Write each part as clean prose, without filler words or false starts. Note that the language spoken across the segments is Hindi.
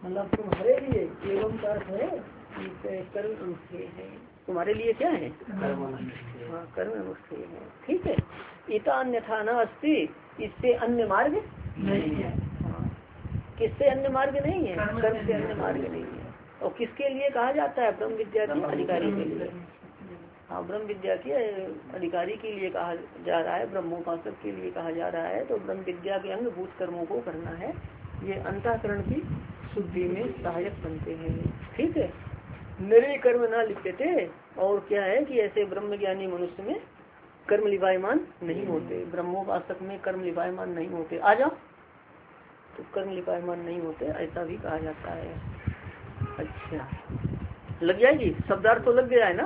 मतलब तुम्हारे लिए एवं का अर्थ है कि कर्म अनुष्ठेय है, तुम्हारे लिए क्या है? हाँ, कर्म अनुष्ठेय है। ठीक है। इता अन्यथा न अस्ति, इससे अन्य मार्ग नहीं है। हाँ, किससे अन्य मार्ग नहीं है? कर्म से अन्य मार्ग नहीं है। और किसके लिए कहा जाता है? ब्रह्म विद्या के अधिकारी के लिए। हाँ, ब्रह्म विद्या के अधिकारी के लिए कहा जा रहा है, ब्रह्मोपासक के लिए कहा जा रहा है। तो ब्रह्म विद्या के अंग भूत कर्मों को करना है, ये अंतःकरण की शुद्धि में सहायक बनते हैं। ठीक है। निरे कर्म ना लिखते थे। और क्या है कि ऐसे ब्रह्म ज्ञानी मनुष्य में कर्म लिपायमान नहीं होते, ब्रह्मोपासक में कर्म लिपायमान नहीं होते। आ जाओ, तो कर्म लिपायमान नहीं होते, ऐसा भी कहा जाता है। अच्छा, लग जाएगी, शब्दार्थ तो लग गया है ना?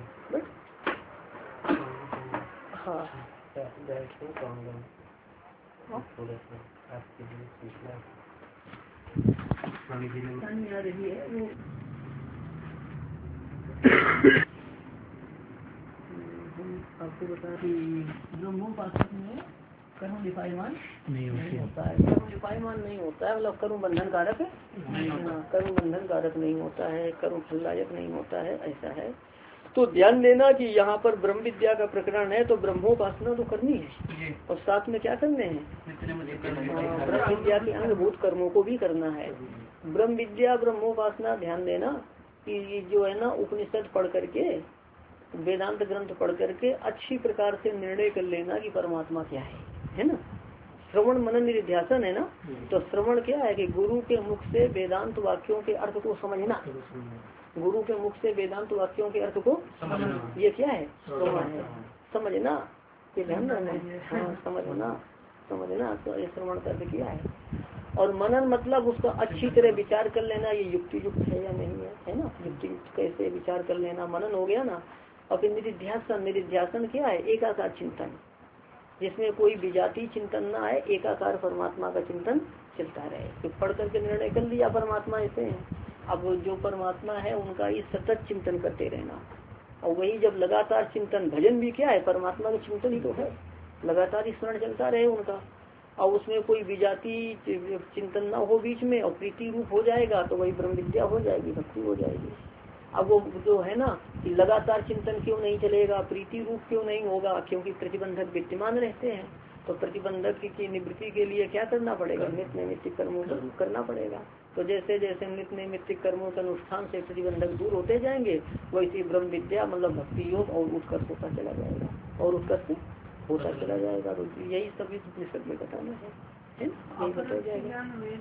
हाँ, आपको बता कि ब्रह्मोपासक में कर्म लिपायमान नहीं होता है। कर्म लिपायमान नहीं होता है, मतलब कर्म बंधन कारक कर्म बंधन कारक नहीं होता है, कर्म फलदायक नहीं होता है, ऐसा है। तो ध्यान देना कि यहाँ पर ब्रह्म विद्या का प्रकरण है, तो ब्रह्मोपासना तो करनी है और साथ में क्या करने हैं? ब्रह्म विद्या के अंगभूत कर्मों को भी करना है। ब्रह्म विद्या ब्रह्मोपासना, ध्यान देना कि जो है ना, उपनिषद पढ़ करके, वेदांत ग्रंथ पढ़ करके अच्छी प्रकार से निर्णय कर लेना कि परमात्मा क्या है ना। श्रवण मनन निधिध्यासन है ना। तो श्रवण क्या है कि गुरु के मुख से वेदांत वाक्यों के अर्थ को समझना, गुरु के मुख से वेदांत वाक्यों के अर्थ को समझना, ये क्या है? श्रवण है। समझना, ये ध्यान रखना। समझना तो ये श्रवण का अर्थ किया है। और मनन मतलब उसका अच्छी तरह विचार कर लेना, ये युक्ति युक्त है या नहीं है ना। युक्ति युक्त कैसे विचार कर लेना, मनन हो गया ना। और फिर निधिध्यासन, निधिध्यासन क्या है? एकाकार चिंतन, जिसमें कोई विजाती चिंतन ना आए, एकाकार परमात्मा का चिंतन चलता रहे। तो पढ़ करके निर्णय कर लिया परमात्मा ऐसे है। अब जो परमात्मा है उनका ही सतत चिंतन करते रहना। और वही जब लगातार चिंतन, भजन भी क्या है? परमात्मा का चिंतन ही तो है, लगातार स्मरण चलता रहे उनका। और उसमें कोई विजाती चिंतन ना हो बीच में, और प्रीति रूप हो जाएगा, तो वही ब्रह्म विद्या हो जाएगी, भक्ति हो जाएगी। अब वो जो है ना कि लगातार चिंतन क्यों नहीं चलेगा, प्रीति रूप क्यों नहीं होगा? क्योंकि प्रतिबंधक विद्यमान रहते हैं। तो प्रतिबंधक की निवृत्ति के लिए क्या करना पड़ेगा? नित्य नैमित्तिक कर्मों को करना पड़ेगा। तो जैसे जैसे नित्य नैमित्तिक कर्मों के अनुष्ठान से प्रतिबंधक दूर होते जाएंगे, वैसे ब्रह्म विद्या मतलब भक्ति योग और उत्कर्ष होता चला जाएगा, और उत्कर्ष होता चला जाएगा। तो यही सभी उपनिषद में बताना है, यही बताया जाएगा।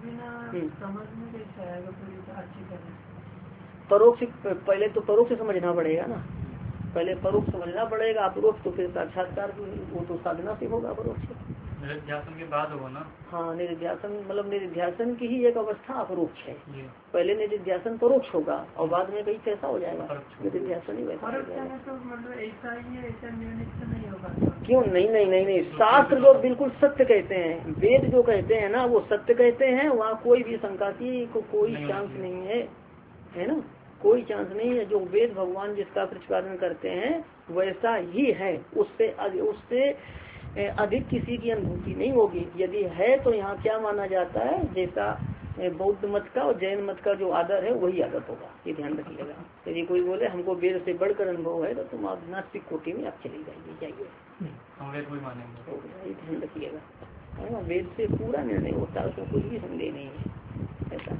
परोक्ष, पहले तो परोक्ष समझना पड़ेगा ना, पहले परोक्ष समझना पड़ेगा। अपरोक्ष तो फिर साक्षात्कार, वो तो साधना से होगा परोक्ष। निधिध्यासन के बाद होगा ना। हाँ, निधिध्यासन मतलब निधिध्यासन की ही एक अवस्था अपरोक्ष है। पहले निधिध्यासन परोक्ष होगा और बाद में कहीं कैसा हो जाएगा? निधिध्यासन ही वैसा हो जाएगा। तो मतलब ऐसा ही है, ऐसा निर्णय नहीं होगा। क्यों? नहीं, शास्त्र जो बिल्कुल सत्य कहते हैं, वेद जो कहते हैं ना, वो सत्य कहते हैं। वहाँ कोई भी शंका की कोई चांस नहीं है ना, कोई चांस नहीं है। जो वेद भगवान जिसका प्रतिपादन करते हैं वैसा ही है, उससे अधिक किसी की अनुभूति नहीं होगी। यदि है तो यहाँ क्या माना जाता है? जैसा बौद्ध मत का और जैन मत का जो आदर है वही आदर होगा, ये ध्यान रखिएगा। यदि कोई बोले हमको वेद से बढ़कर अनुभव है, तो तुम आप नास्तिक कोटि में आप चले जाइए, ये ध्यान रखिएगा। वेद से पूरा निर्णय होता है, उसमें कुछ भी संदेह नहीं है। ऐसा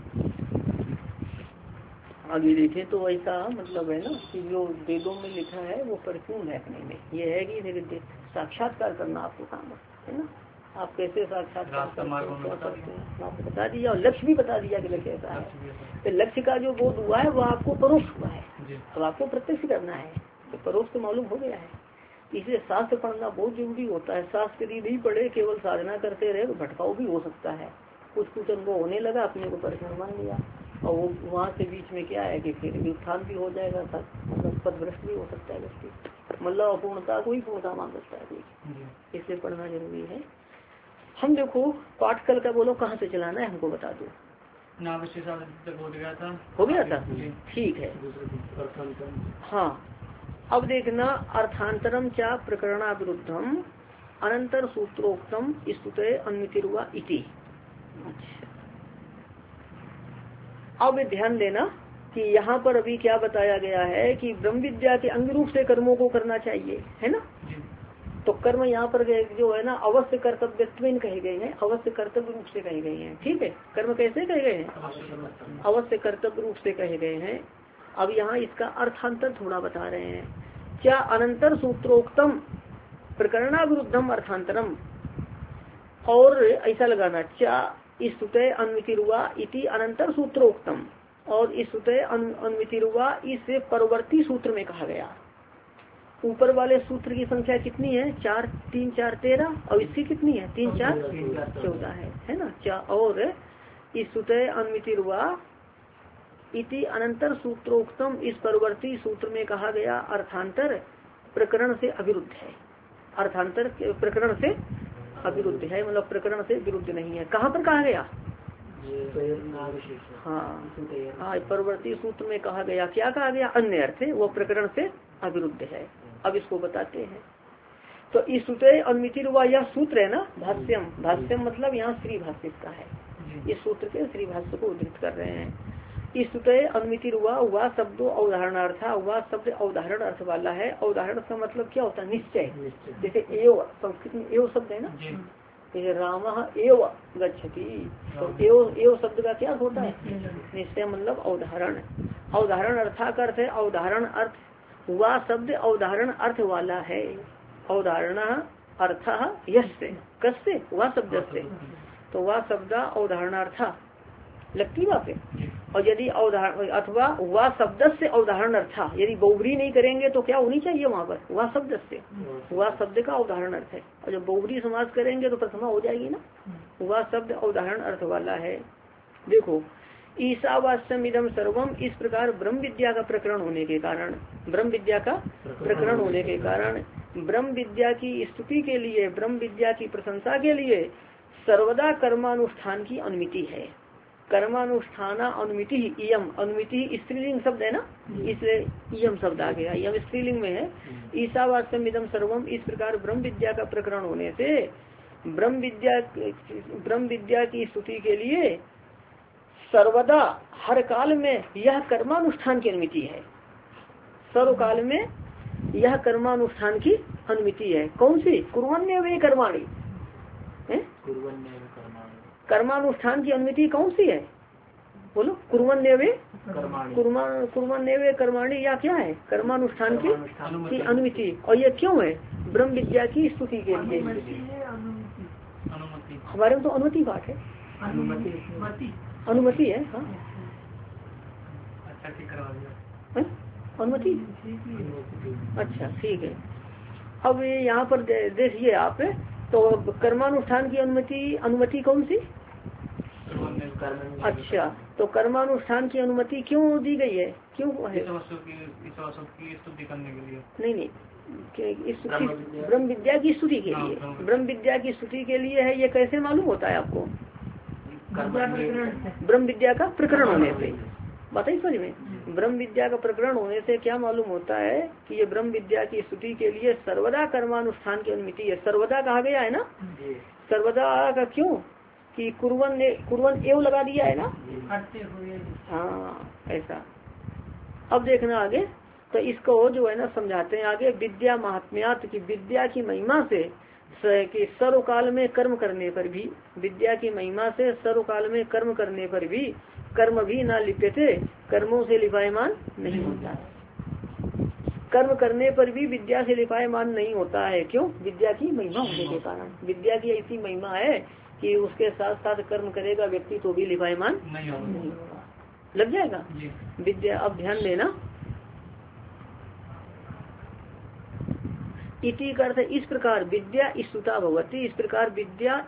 आगे देखे तो ऐसा मतलब है ना कि जो वेदों में लिखा है वो परिपूर्ण है अपने में। ये है कि साक्षात्कार करना आपको काम है ना, आप कैसे साक्षात्कार करते हैं आपको बता दिया, और लक्ष्य भी बता दिया कि लक्ष्य ऐसा है। तो लक्ष्य का जो बोध हुआ है वो आपको परोक्ष हुआ है, अब आपको प्रत्यक्ष करना है, तो परोक्ष तो मालूम हो गया है। इसलिए शास्त्र पढ़ना बहुत जरूरी होता है। शास्त्र यदि नहीं पढ़े, केवल साधना करते रहे तो भटकाव भी हो सकता है। कुछ अनुभव होने लगा, अपने को परेशान मान लिया, और वो वहाँ से बीच में क्या है कि फिर व्युत्थान भी हो जाएगा, मतलब पदभ्रष्ट भी हो सकता है व्यक्ति, मतलब अपूर्णता को ही पूर्णता मान सकता है। इसलिए पढ़ना जरूरी है। हम देखो पाठ कल का बोलो कहाँ से चलाना है, हमको बता दो। हो गया था, ठीक है। हाँ, अब देखना अर्थांतरम क्या प्रकरणा विरुद्धम अनंतर सूत्रोक्तम स्तुते अन्वितिर्वा इति। अब ध्यान देना कि यहाँ पर अभी क्या बताया गया है कि ब्रह्म विद्या के अंग रूप से कर्मों को करना चाहिए, है ना। तो कर्म यहाँ पर जो है ना अवश्य कर्तव्यत्वेन कहे गए हैं, अवश्य कर्तव्य रूप से कहे गए हैं। ठीक है, कर्म कैसे कहे गए हैं? अवश्य कर्तव्य रूप से कहे गए हैं। अब यहाँ इसका अर्थांतर थोड़ा बता रहे हैं। क्या अनंतर सूत्रोक्तम प्रकरणाविरुद्धम अर्थांतरम, और ऐसा लगाना क्या स्तुते अन्वितिरुवा इति अनंतर सूत्रोक्तम, और स्तुते अन्वितिरुवा इस परवर्ती सूत्र में कहा गया। ऊपर वाले सूत्र की संख्या कितनी है? 4 3 4 13, और इसकी कितनी है? 3 4 14 है ना। और स्तुते अन्वितिरुवा इति अनंतर सूत्रोक्तम, इस परवर्ती सूत्र में कहा गया अर्थांतर प्रकरण से अविरुद्ध है। अर्थांतर प्रकरण से अविरुद्ध है, मतलब प्रकरण से विरुद्ध नहीं है। कहाँ पर कहा गया? हाँ, परवर्ती सूत्र में कहा गया। क्या कहा गया? अन्य अर्थ है, वो प्रकरण से अविरुद्ध है। अब इसको बताते हैं। तो इस सूत्र अनुमितिर्वा, यह सूत्र है ना भाष्यम, भाष्यम मतलब यहाँ श्री भाष्य का है। इस सूत्र के श्री भाष्य को उद्धृत कर रहे हैं। इस सूत्र अनुमितिर्वा, हुआ शब्द अवधारणार्थ, हुआ शब्द अवधारण अर्थ वाला है। अवधारण का मतलब क्या होता है? निश्चय। जैसे एव, संस्कृत में एव शब्द है ना, जैसे राम एव गच्छति, तो एव शब्द का क्या होता है? निश्चय मतलब अवधारण। अवधारण अर्था का अर्थ है अवधारण अर्थ, हुआ शब्द अवधारण अर्थ वाला है। अवधारण अर्थ यस्य, कस्य? वह शब्द से, तो वह शब्द अवधारणार्थ लगती बात है। और यदि अथवा वह शब्द से अवधारण अर्थ, यदि बहुब्री नहीं करेंगे तो क्या होनी चाहिए वहाँ पर? वह शब्द से, वह शब्द का अवधारण अर्थ है। और जब बहुब्री समास करेंगे तो प्रथमा हो जाएगी ना। वह शब्द अवधारण अर्थ वाला है। देखो, ईशावास्यम इदम सर्वम, इस प्रकार ब्रह्म विद्या का प्रकरण होने के कारण, ब्रह्म विद्या का प्रकरण होने के कारण ब्रह्म विद्या की स्तुति के लिए, ब्रह्म विद्या की प्रशंसा के लिए सर्वदा कर्मानुष्ठान की अनुमति है। कर्मानुष्ठान अनुमिति, इयम, अनुमिति स्त्रीलिंग शब्द है ना, इसलिए इयम शब्द आ गया। यम स्त्रीलिंग में है। ईशावास्यम इदम सर्वम, इस प्रकार ब्रह्म विद्या का प्रकरण होने से ब्रह्म विद्या की स्तुति के लिए सर्वदा, हर काल में यह कर्मानुष्ठान की अनुमति है। सर्वकाल में यह कर्मानुष्ठान की अनुमति है। कौन सी? कुर्वन्य वे कर्माणी, कर्मानुष्ठान की अनुमति कौन सी है? बोलो। कुर्वन्यवे कर्माणी, या क्या है? कर्मानुष्ठान की अनुमति। और ये क्यों है? ब्रह्म विद्या की स्तुति के लिए। हमारे में तो अनुमति बात है, अनुमति है। हाँ, अनुमति। अच्छा, ठीक है। अब यहाँ पर देखिए आप, तो कर्मानुष्ठान की अनुमति कौन सी? अच्छा, तो कर्मानुष्ठान की अनुमति क्यों दी गई है? क्यों है? स्तुति करने के लिए नहीं, ब्रह्म विद्या की स्तुति के लिए, ब्रह्म विद्या की स्तुति के लिए है। ये कैसे मालूम होता है आपको? ब्रह्म विद्या का प्रकरण होने से। बताइए समझ में, ब्रह्म विद्या का प्रकरण होने से क्या मालूम होता है कि ये ब्रह्म विद्या की स्तुति के लिए सर्वदा कर्मानुष्ठान की अनुमति है। सर्वदा कहा गया है ना, सर्वदा का क्यों? कि कुर्वन एव लगा दिया है ना। हाँ, ऐसा। अब देखना आगे, तो इसको जो है ना समझाते हैं आगे। विद्या महात्म्यात, की विद्या की महिमा से कि सर्वकाल में कर्म करने पर भी, विद्या की महिमा से सर्वकाल में कर्म करने पर भी कर्म भी ना लिप्यते, कर्मों से लिपायमान नहीं होता है। कर्म करने पर भी विद्या से लिपायमान नहीं होता है। क्यों? विद्या की महिमा होने के कारण। विद्या की ऐसी महिमा है कि उसके साथ साथ कर्म करेगा व्यक्ति तो भी लिपायमान नहीं होगा, लग जाएगा विद्या। अब ध्यान देना, इति का अर्थ इस प्रकार विद्या स्तुता भगवती, इस प्रकार विद्या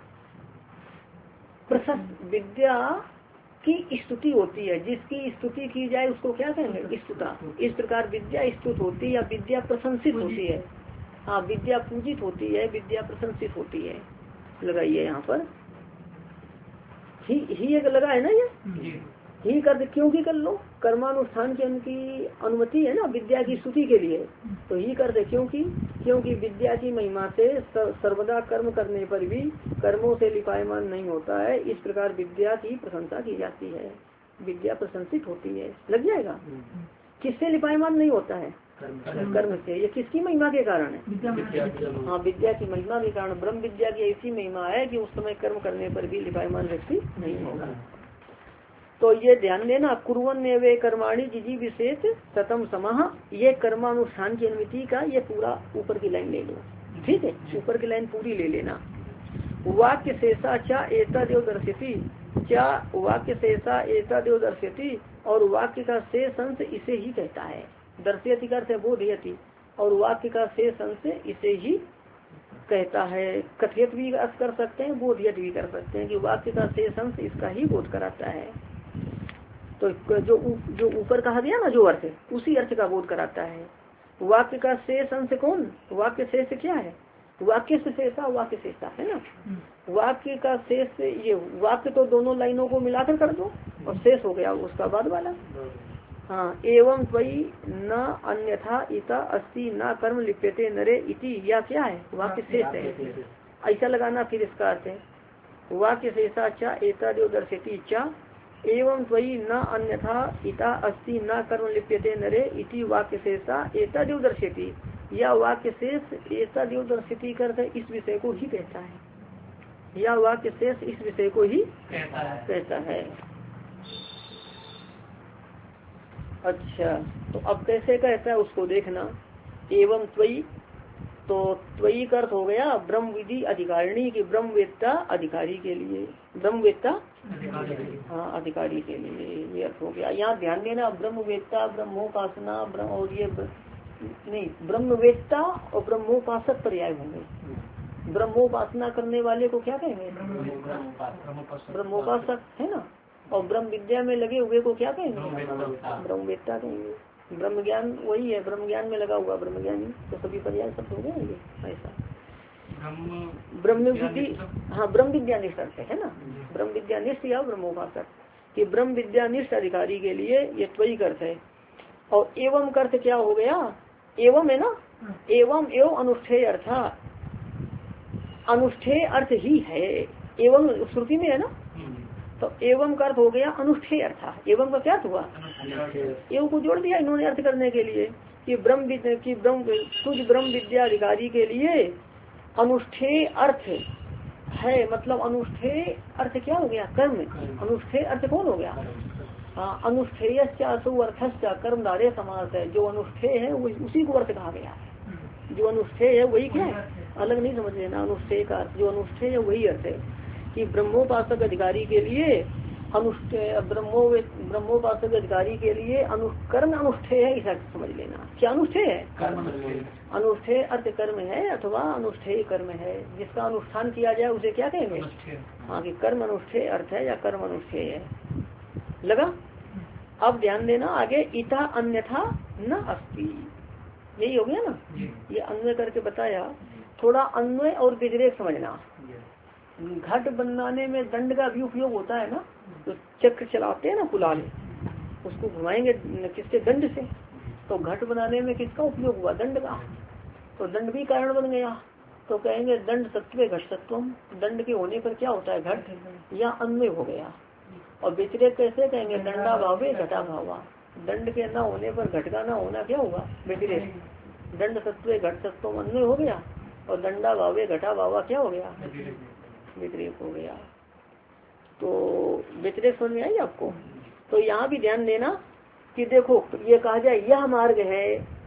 की स्तुति होती है। जिसकी स्तुति की जाए उसको क्या कहेंगे? स्तुता। इस प्रकार विद्या स्तुत होती है या विद्या प्रशंसित होती है। हाँ, विद्या पूजित होती है, विद्या प्रशंसित होती है। लगाइए यहाँ पर ही एक लगा है ना, ये ही कर, क्योंकि कर लो, कर्मानुष्ठान की उनकी अनुमति है ना विद्या की स्तुति के लिए, तो ही कर दे। क्योंकि विद्या की महिमा से सर्वदा कर्म करने पर भी कर्मों से लिपायमान नहीं होता है। इस प्रकार विद्या की प्रशंसा की जाती है। विद्या प्रशंसित होती है, लग जाएगा। किससे लिपायमान नहीं होता है? कर्म से। ये किसकी महिमा के कारण है? हाँ, विद्या की महिमा के कारण। ब्रह्म विद्या की ऐसी महिमा है कि उस समय कर्म करने पर भी लिपायमान व्यक्ति नहीं होगा। तो ये ध्यान देना, कुर्वन् वे कर्माणि जिजी विशेष सतम समाह, ये कर्मानुष्ठान की अनुमति का ये पूरा ऊपर की लाइन ले लो, ठीक है, ऊपर की लाइन पूरी ले लेना। वाक्य शेषा चा एतदेव दर्शयति, क्या वाक्य शेषा एतदेव दर्शयति, और वाक्य का शेष अंश इसे ही कहता है। दर्शयति का अर्थ है बोधयति, और वाक्य का शेष अंश इसे ही कहता है। कथयत भी अर्थ कर सकते हैं, बोधयत भी कर सकते हैं कि वाक्य का शेष अंश इसका ही बोध कराता है। तो जो ऊपर कहा गया ना जो अर्थ, उसी अर्थ का बोध कराता है। वाक्य का शेष अंश कौन? वाक्य शेष क्या है? वाक्य से शेषा, वाक्य शेषा है ना। वाक्य का शेष, ये वाक्य तो दोनों लाइनों को मिलाकर कर दो, और शेष हो गया उसका बाद वाला। हाँ, एवं त्वयि न अन्यथा इता अस्ति न कर्म लिप्यते नरे इति, या क्या है? वाक्य शेष है, ऐसा लगाना। फिर इसका अर्थ है वाक्य शेषा चा एतदेव दर्शयति चा एवं त्वयि न अन्यथा इता अस्ति न कर्म लिप्यते नरे इति वाक्य शेषा एतदेव दर्शयति, या वाक्य शेष एतदेव दर्शयति करते इस विषय को ही कहता है, या वाक्य शेष इस विषय को ही कहता है। अच्छा, तो अब कैसे कहता है उसको देखना। एवं त्वयि, तो त्वयि का अर्थ हो गया ब्रह्म विधि अधिकारिणी की, ब्रह्मवेत्ता अधिकारी के लिए, ब्रह्मवेत्ता हाँ अधिकारी के लिए, ये अर्थ हो गया। यहाँ ध्यान देना, ब्रह्मवेत्ता, ब्रह्मोपासना, और ये नहीं, ब्रह्मवेत्ता और ब्रह्मोपासक पर्याय होंगे। ब्रह्मोपासना करने वाले को क्या कहेंगे? ब्रह्मोपासक है ना। और ब्रह्म विद्या में लगे हुए को क्या कहेंगे? ब्रह्मवेत्ता कहेंगे। ब्रह्म ज्ञान वही है, ब्रह्म ज्ञान में लगा हुआ ब्रह्मज्ञानी, तो सभी पर्याय शब्द हो गए ये ऐसा। ब्रह्म विधि, हाँ ब्रह्म विद्यानिष्ठ अर्थ है ना, ब्रह्म विद्यानिष्ठ या ब्रह्मोपासक, कि ब्रह्म विद्यानिष्ठ अधिकारी के लिए ये त्वयि अर्थ है। और एवं अर्थ क्या हो गया? एवं है ना, एवं एवं अनुष्ठेय अर्थ, अनुष्ठेय अर्थ ही है, एवं श्रुति में है ना। तो एवं का अर्थ हो गया अनुष्ठेय अर्थ। एवं का क्या हुआ? एवं को जोड़ दिया इन्होंने अर्थ करने के लिए कि तुझ ब्रह्म विद्या अधिकारी के लिए अनुष्ठेय अर्थ है। मतलब अनुष्ठेय अर्थ क्या हो गया? कर्म। अनुष्ठेय अर्थ कौन हो गया? हाँ, अनुष्ठेय अर्थश्च कर्मधारय समास है। जो अनुष्ठेय है उसी को अर्थ कहा गया है। जो अनुष्ठेय है वही क्या है, अलग नहीं समझ लेना। अनुष्ठेय का अर्थ, जो अनुष्ठेय है वही अर्थ है कि ब्रह्मोपासक अधिकारी के लिए ब्रह्मोपासक अधिकारी के लिए कर्म अनुष्ठेय है, ऐसा समझ लेना। क्या अनुष्ठेय है? अनुष्ठेय अर्थ कर्म है अथवा अनुष्ठेय कर्म है, जिसका अनुष्ठान किया जाए उसे क्या कहेंगे? हाँ, कि कर्म अनुष्ठेय अर्थ है या कर्म अनुष्ठेय है। लगा? अब ध्यान देना आगे, इता अन्यथा न अस्ति, यही हो गया ना। ये अन्वय करके बताया। थोड़ा अन्वय और व्यतिरेक समझना। घट बनाने में दंड का भी उपयोग होता है ना, तो चक्र चलाते हैं ना कुलाल, उसको घुमाएंगे किससे? दंड से। तो घट बनाने में किसका उपयोग हुआ? दंड का। तो दंड भी कारण बन गया। तो कहेंगे दंड सत्व घट सत्वम, दंड के होने पर क्या होता है? घट, या अन्वय हो गया। और व्यतिरेक कैसे कहेंगे? दंडा भावे घटा भावा, दंड के न होने पर घट का न होना क्या होगा? व्यतिरेक। दंड सत्व घट सत्वम अन्वय हो गया, और दंडा भावे घटा भावा क्या हो गया? व्यतिरेक हो गया। तो व्यतिरेक समझ में आई आपको? तो यहाँ भी ध्यान देना कि देखो, ये कहा जाए यह मार्ग है,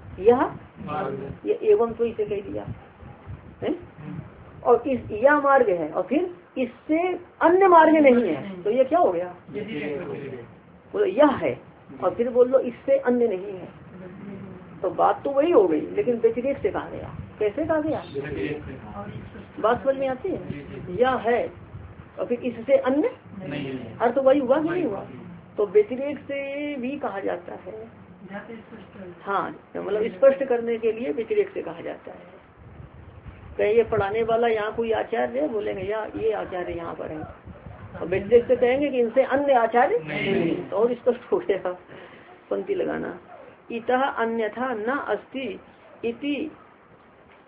ये एवं तो इसे कह दिया है, और इस यह मार्ग है, और फिर इससे अन्य मार्ग नहीं है, तो ये क्या हो गया? बोलो यह है, और फिर बोल लो इससे अन्य नहीं है। तो बात तो वही हो गई, लेकिन व्यतिरेक से कहा गया। कैसे कहा गया? बात समझ में आती है? यह है और फिर इससे अन्य अर्थ वही हुआ कि नहीं हुआ? तो व्यतिरेक से भी कहा जाता है। हाँ, मतलब स्पष्ट करने के लिए व्यतिरेक से कहा जाता है। कहीं ये पढ़ाने वाला यहाँ कोई आचार्य है, बोलेंगे या ये आचार्य यहाँ पर है, और व्यतिरेक से कहेंगे कि इनसे अन्य आचार्य नहीं, तो और स्पष्ट हो गया। पंक्ति लगाना, इतः अन्यथा न अस्ति इति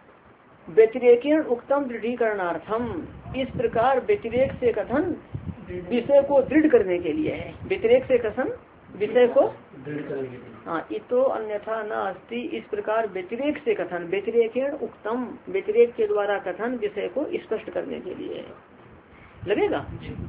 व्यतिरेकेण उक्तम दृढ़ीकरणार्थम। इस प्रकार व्यतिरेक से कथन विषय को दृढ़ करने के लिए है। व्यतिरेक से कथन विषय को हाँ, इतो अन्यथा न अस्ति, इस प्रकार व्यतिरेक से कथन, व्यतिरेकेण उक्तम, व्यतिरेक के द्वारा कथन विषय को स्पष्ट करने के लिए है। लगेगा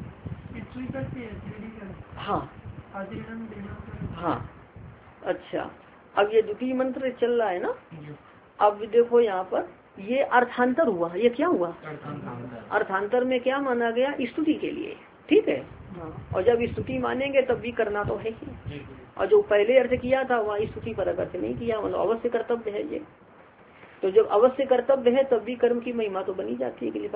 हाँ हाँ। अच्छा, अब ये द्वितीय मंत्र चल रहा है ना। अब देखो यहाँ पर ये अर्थांतर हुआ, ये क्या हुआ अर्थांतर में क्या माना गया, स्तुति के लिए, ठीक है हाँ। और जब स्तुति मानेंगे तब भी करना तो है ही, और जो पहले अर्थ किया था वहाँ स्तुति पर अर्थ नहीं किया, मतलब अवश्य कर्तव्य है ये। तो जब अवश्य कर्तव्य है तब भी कर्म की महिमा तो बनी जाती है कि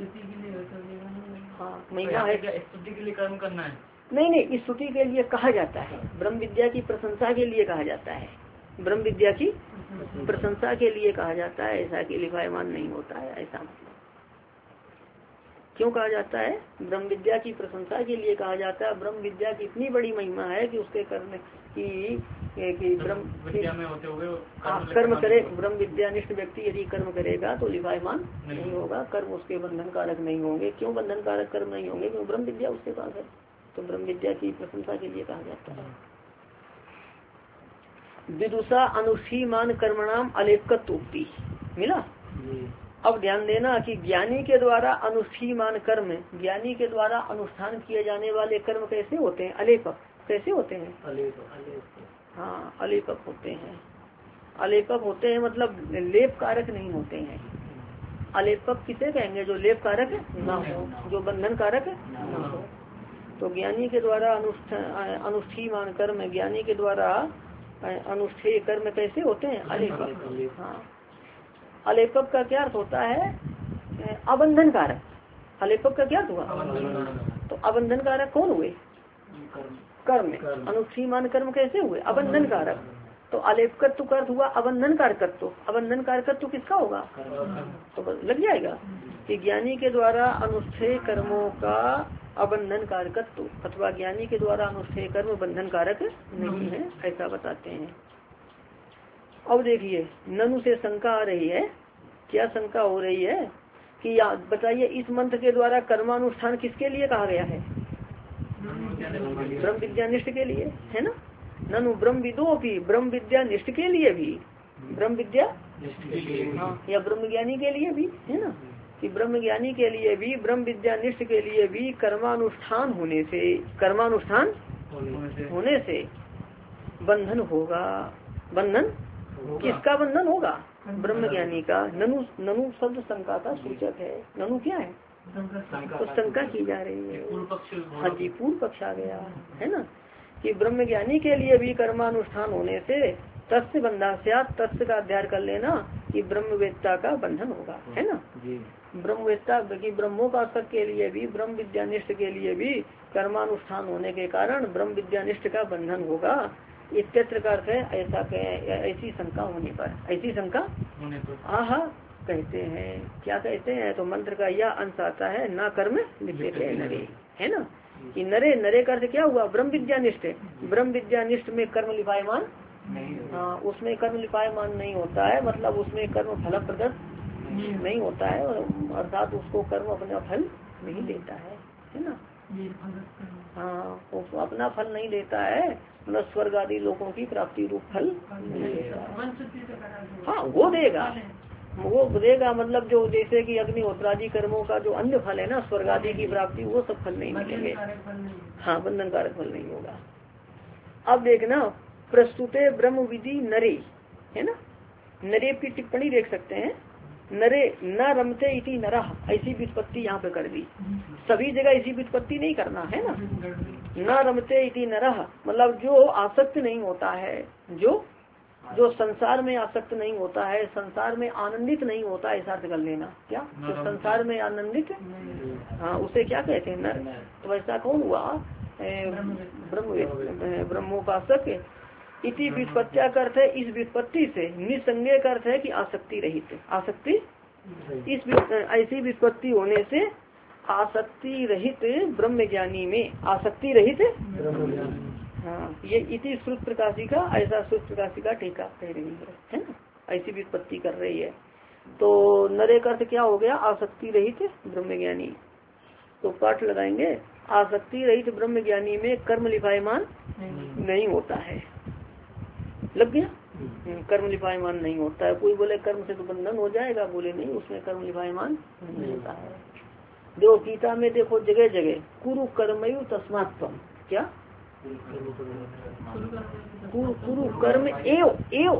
हाँ महिमा है। स्तुति के लिए कर्म करना है नहीं, स्तुति के लिए कहा जाता है, ब्रह्म विद्या की प्रशंसा के लिए कहा जाता है, ब्रह्म विद्या की प्रशंसा के लिए कहा जाता है, ऐसा कि लिपायमान नहीं होता है। ऐसा मतलब क्यों कहा जाता है, ब्रह्म विद्या की प्रशंसा के लिए कहा जाता है। ब्रह्म विद्या की इतनी बड़ी महिमा है कि उसके करने की ब्रह्म विद्या में होते हुए कर्म करे, ब्रह्म विद्यानिष्ठ व्यक्ति यदि कर्म करेगा तो लिपायमान नहीं होगा, कर्म उसके बंधन कारक नहीं होंगे। क्यों बंधन कारक कर्म नहीं होंगे, क्योंकि ब्रह्म विद्या उसके पास है, तो ब्रह्म विद्या की प्रशंसा के लिए कहा जाता है। विदुषा अनुष्ठीयमान कर्मणाम अलेपकत्वोक्ति मिला। अब ध्यान देना कि ज्ञानी के द्वारा अनुष्ठीयमान कर्म, ज्ञानी के द्वारा अनुष्ठान किए जाने वाले कर्म कैसे होते हैं, अलेपक कैसे होते हैं, हाँ अलेपक होते हैं। अलेपक होते हैं मतलब लेप कारक नहीं होते हैं। अलेपक किसे कहेंगे, जो लेप कारक ना हो, जो बंधन कारक ना हो। तो ज्ञानी के द्वारा अनुष्ठीयमान कर्म, ज्ञानी के द्वारा अनुष्ठेय कर्म कैसे होते हैं, अलेपक। हाँ, अलेपक का क्या अर्थ होता है, अबंधन कारक। अलेपक का क्या अर्थ हुआ, तो अबंधन कारक कौन हुए, कर्म। अनुष्ठीयमान कर्म कैसे हुए, अबंधन कारक। तो अलेपकत्व का अर्थ हुआ अबंधन कारकत्व। अबंधन कारकत्व किसका होगा, तो लग जाएगा कि ज्ञानी के द्वारा अनुष्ठेय कर्मों का अबंधन कारकत्व, अथवा ज्ञानी के द्वारा अनुष्ठेय कर्म बंधन कारक नहीं है, ऐसा बताते हैं। अब देखिए ननु से शंका आ रही है, क्या शंका हो रही है कि बताइए इस मंत्र के द्वारा कर्मानुष्ठान किसके लिए कहा गया है, ब्रह्म विद्यानिष्ठ के लिए है ना। ननु ब्रह्म विदो भी, ब्रह्म विद्यानिष्ठ के लिए भी, ब्रह्म विद्या हाँ या ब्रह्म ज्ञानी के लिए भी है ना, कि ब्रह्म ज्ञानी के लिए भी, ब्रह्म विद्यानिष्ठ के लिए भी कर्मानुष्ठान होने से, कर्मानुष्ठान होने से बंधन होगा। बंधन किसका बंधन होगा, ब्रह्म ज्ञानी का। ननु, ननु शब्द शंका का सूचक है। ननु क्या है, तो शंका की जा रही है। हाँ जी, पूर्व पक्ष आ गया है ना, कि ब्रह्म ज्ञानी के लिए भी कर्मानुष्ठान होने से तस्य बंधास्यात्, तस्य का अध्ययन कर लेना कि ब्रह्मवेत्ता का बंधन होगा, है ना। ब्रह्मवेत्ता की ब्रह्मोपासक के लिए भी, ब्रह्म विद्यानिष्ठ के लिए भी कर्मानुष्ठान होने के कारण ब्रह्म विद्यानिष्ठ का बंधन होगा। इत्यत्र का अर्थ है ऐसा, ऐसी शंका होने पर, ऐसी शंका होने पर आहा कहते हैं। क्या कहते हैं, तो मंत्र का यह अंश आता है, ना कर्म लिप्यते नरे, है ना, कि नरे, नरे का अर्थ क्या हुआ, ब्रह्म विद्यानिष्ठ। ब्रह्म विद्यानिष्ठ में कर्म लिपायमान हाँ, उसमें कर्म लिपायमान नहीं होता है, मतलब उसमें कर्म फल प्रदत्त नहीं होता है, अर्थात उसको कर्म अपना फल नहीं देता है ना। हाँ, वो अपना फल नहीं देता है, मतलब स्वर्ग आदि लोगों की प्राप्ति रूप फल नहीं देता है। हाँ वो देगा, वो देगा, मतलब जो जैसे कि अग्निहोत्रादि कर्मों का जो अन्य फल है ना, स्वर्ग आदि की प्राप्ति, वो सब फल नहीं मिलेंगे। हाँ, बंधन कारक फल नहीं होगा। अब देखना, प्रस्तुते ब्रह्म विधि नरे, है ना, नरे की टिप्पणी देख सकते हैं। नरे न रमते इति नरह, ऐसी व्युत्पत्ति यहाँ पे कर दी। सभी जगह ऐसी व्युत्पत्ति नहीं करना है ना। न रमते इति नरह मतलब जो आसक्त नहीं होता है, जो संसार में आसक्त नहीं होता है, संसार में आनंदित नहीं होता, ऐसा अर्थ कर लेना। क्या, जो संसार में आनंदित, हाँ उसे क्या कहते हैं, नर। तो ऐसा कौन हुआ, ब्रह्मोपासक। इति व्युत्पत्तिया का अर्थ है इस व्युत्पत्ति से, निसंज्ञ का अर्थ है कि आसक्ति रहित, आसक्ति, इस ऐसी व्युत्पत्ति होने से आसक्ति रहित ब्रह्म ज्ञानी में, आसक्ति रहित हाँ, ये इति श्रुत प्रकाशिका, ऐसा श्रुत प्रकाशिका टीका कह रही है ना, ऐसी व्युत्पत्ति कर रही है। तो नरे का अर्थ क्या हो गया, आसक्ति रहित ब्रह्म ज्ञानी। तो पाठ लगाएंगे, आसक्ति रहित ब्रह्म ज्ञानी में कर्म लिपायमान नहीं होता है। लग गया? कर्म लिपायमान नहीं होता है। कोई बोले कर्म से तो बंधन हो जाएगा, बोले नहीं, उसमें कर्म लिपायमान नहीं होता है। देखो गीता में देखो जगह जगह कुरु कर्मयु तस्मात् त्वम, क्या कुरु कर्म एव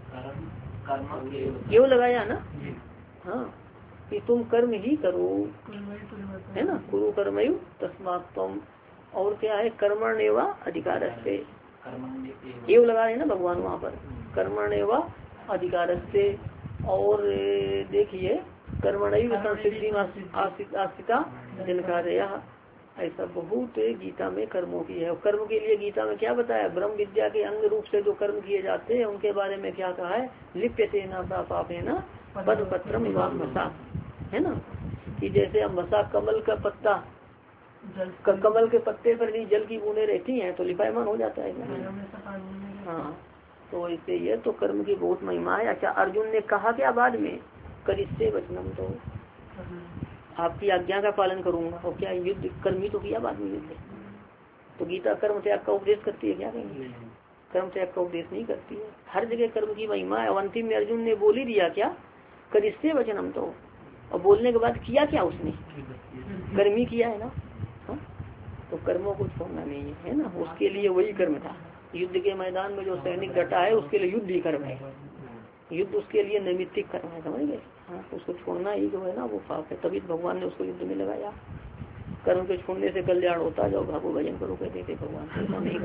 लगाया ना। हाँ, कि तुम कर्म ही करो, है ना। कुरु कर्मयु तस्मात् त्वम, और क्या है, कर्मण्येव अधिकारस्ते, एव लगा है ना भगवान वहाँ पर, कर्मण्येव अधिकारस्ते। और देखिए कर्मण्येव संसिद्धि आस्थिता जनकार्य, ऐसा बहुत गीता में कर्मों की है। और कर्म के लिए गीता में क्या बताया, ब्रह्म विद्या के अंग रूप से जो कर्म किए जाते हैं उनके बारे में क्या कहा है, लिप्यते न पापेन पदपत्रम इवाम मसा, है ना। कि जैसे हम मसा कमल का पत्ता, कमल के पत्ते पर भी जल की बूंदें रहती हैं तो लिपायमान हो जाता है। हाँ, तो इससे ये तो कर्म की बहुत महिमा है। अच्छा, अर्जुन ने कहा क्या बाद में, करिष्ये वचनम, तो आपकी आज्ञा का पालन करूंगा। और क्या युद्ध कर्म ही तो किया बाद में युद्ध। तो गीता कर्म त्याग का उपदेश करती है क्या? कहेंगे कर्म त्याग का उपदेश नहीं करती है। हर जगह कर्म की महिमा है। अंतिम में अर्जुन ने बोल ही दिया क्या, करिष्ये वचनम, तो और बोलने के बाद किया क्या उसने, कर्म ही किया है ना। हा? तो कर्मों को छोड़ना नहीं है ना, उसके लिए वही कर्म था। युद्ध के मैदान में जो सैनिक डटा है उसके लिए युद्ध ही कर्म है, युद्ध उसके लिए नैमित्तिक कर्म है, समझ गए। हाँ, उसको छोड़ना ही जो है ना वो पाप है, तभी भगवान ने उसको युद्ध में लगाया। कर्म के छोड़ने से कल्याण होता, जाओ भागो भजन करो कहते थे भगवान। ऐसा नहीं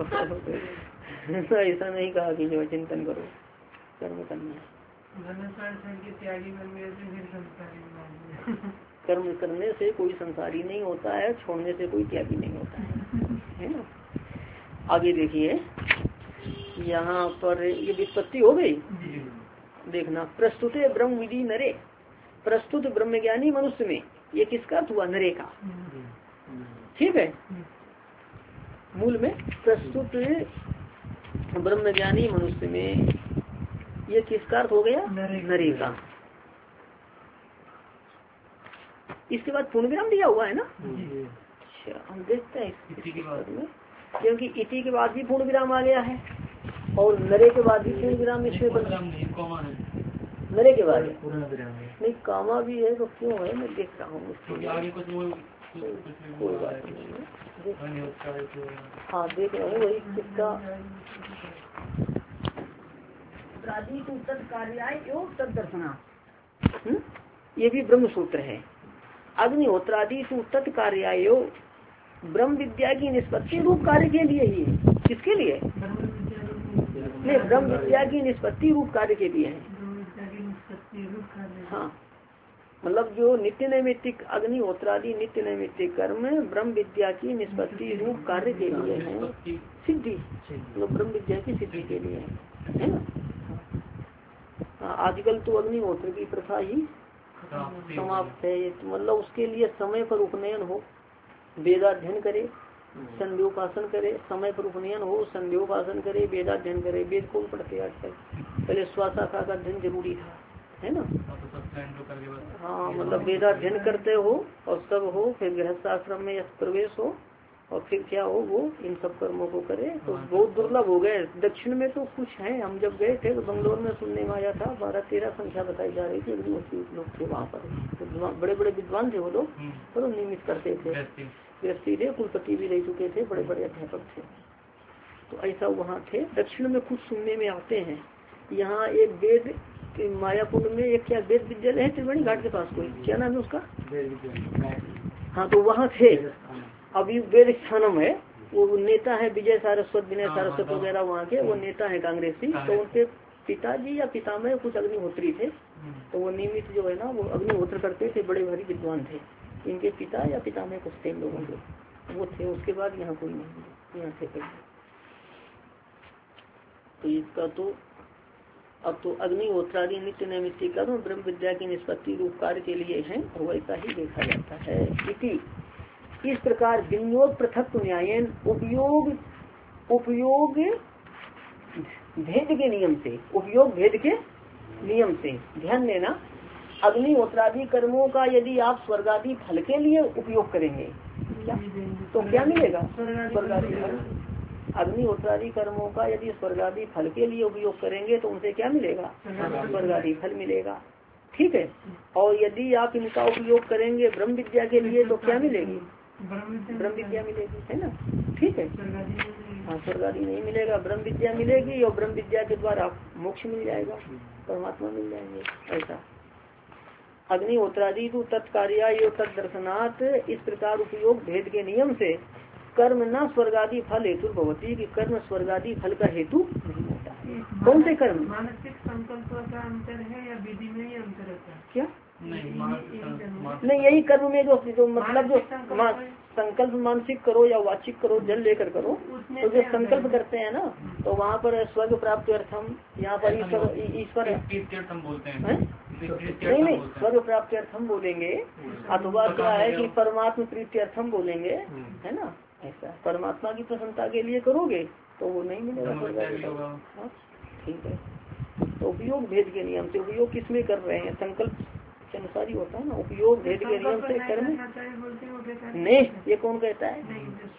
कहा, ऐसा नहीं कहा कि जो चिंतन करो, कर्म करना है। कर्म करने से कोई संसारी नहीं होता है, छोड़ने से कोई त्यागी नहीं होता है ना। आगे देखिए यहाँ पर ये विपत्ति हो गई। देखना, प्रस्तुते ब्रह्म विधि नरे, प्रस्तुत ब्रह्मज्ञानी मनुष्य में, ये किसका हुआ, नरे का, ठीक है। मूल में प्रस्तुत ब्रह्मज्ञानी मनुष्य में, ये किसका अर्थ हो गया, नरे का। इसके बाद पूर्ण विराम दिया हुआ है ना। अच्छा, हम देखते हैं इसमें, क्योंकि इति के बाद भी पूर्ण विराम आ गया है और नरे के बाद भी पूर्ण विराम इसमें नरे के बाद नहीं, कामा भी है तो क्यों है, मैं देख रहा हूँ कोई बात नहीं। हाँ देख रहा हूँ वही किसका, तत्दर्शना, ये भी ब्रह्म सूत्र है। अग्निहोत्रादि तत्कार्यायो, ब्रह्म विद्या की निष्पत्ति रूप कार्य के लिए ही, किसके लिए, नहीं ब्रह्म विद्या की निष्पत्ति रूप कार्य के लिए है। हाँ, मतलब जो नित्य नैमित्तिक अग्निहोत्रादि नित्य नैमित्तिक कर्म ब्रह्म विद्या की निष्पत्ति रूप कार्य के लिए है, सिद्धि, मतलब ब्रह्म विद्या की सिद्धि के लिए है ना। आजकल तो अग्निहोत्र की प्रथा ही समाप्त है, मतलब उसके लिए समय पर उपनयन हो, वेदाध्ययन करे, संध्योपासन करे, समय पर उपनयन हो, संध्योपासन करे, वेदाध्ययन करे। वेद कौन पढ़ते आजकल, पहले स्वाशाखा का अध्ययन जरूरी था, है ना। हाँ, मतलब वेदाध्ययन करते हो और सब हो, फिर गृहस्थाश्रम में प्रवेश हो और फिर क्या हो, वो इन सब कर्मों को करे, तो बहुत दुर्लभ हो गए। दक्षिण में तो कुछ है, हम जब गए थे तो बंगलोर में सुनने में आया था 12-13 संख्या बताई जा रही थी अग्निहोत्री लोग थे वहाँ पर, तो बड़े बड़े विद्वान थे वो लोग, तो नियमित करते थे, व्यक्ति थे, कुलपति भी रह चुके थे, बड़े बड़े अध्यापक थे, तो ऐसा वहाँ थे। दक्षिण में कुछ सुनने में आते हैं। यहाँ एक वेद मायापुर में एक क्या वेद विद्यालय है त्रिवेणी घाट के पास, कोई क्या नाम है उसका, हाँ, तो वहाँ थे। अभी वेद स्थानम है, वो नेता है विजय सारस्वत, विनय सारस्वत वगैरह वहाँ के, वो नेता है कांग्रेसी। तो उनके पिताजी या पितामह कुछ अग्निहोत्री थे, तो वो नियमित जो है ना वो अग्निहोत्र करते थे, बड़े भारी विद्वान थे। इनके पिता या पितामह कुछ थे लोगों के, वो थे। उसके बाद यहाँ कोई नहीं, यहाँ थे पहले। तो इसका तो अब तो अग्निहोत्रादि नित्य नैमित्तिक कर्म ब्रह्म विद्या की निष्पत्ति रूप कार्य के लिए है, और वैसा ही देखा जाता है। इति इस प्रकार विनियोग पृथक न्यायन उपयोग भेद के नियम से, उपयोग भेद के नियम से, ध्यान देना, अग्निहोत्रादि कर्मों का यदि आप स्वर्गादि फल के लिए उपयोग करेंगे क्या तो क्या मिलेगा? स्वर्गादि फल। अग्निहोत्रादि कर्मों का यदि स्वर्गादि फल के लिए उपयोग करेंगे तो उनसे क्या मिलेगा? स्वर्गादि फल मिलेगा। ठीक है। और यदि आप इनका उपयोग करेंगे ब्रह्म विद्या के लिए तो क्या मिलेगी? ब्रह्म विद्या मिलेगी, है ना। ठीक है। हाँ, स्वर्गादि नहीं मिलेगा, ब्रह्म विद्या मिलेगी और ब्रह्म विद्या के द्वारा मोक्ष मिल जाएगा, परमात्मा मिल जाएंगे। ऐसा अग्निहोत्रादि तो तत्कार्य तत्दर्शनात् इस प्रकार उपयोग भेद के नियम से कर्म न स्वर्गादि फल हेतु भवती कि कर्म स्वर्गादि फल का हेतु नहीं होता है। कौन से कर्म? मानसिक संकल्प का अंतर है या विधि में ही अंतर होता है क्या? नहीं, यही कर्म में जो मतलब जो संकल्प मानसिक करो या वाचिक करो, जल लेकर करो, तो जो संकल्प करते हैं ना तो वहाँ पर स्वर्ग प्राप्ति अर्थम, यहाँ पर ईश्वर बोलते हैं। नहीं, स्वर्ग प्राप्ति अर्थम बोलेंगे अथवा क्या है कि परमात्मा प्रीति अर्थम बोलेंगे, है ना। ऐसा परमात्मा की प्रसन्नता के लिए करोगे तो वो नहीं मिलेगा। ठीक है। तो उपयोग भेद के नियम से, उपयोग किसमें कर रहे हैं? संकल्प के अनुसार ही होता है ना। उपयोग भेद के नियम से कर्म नहीं, ये कौन कहता है?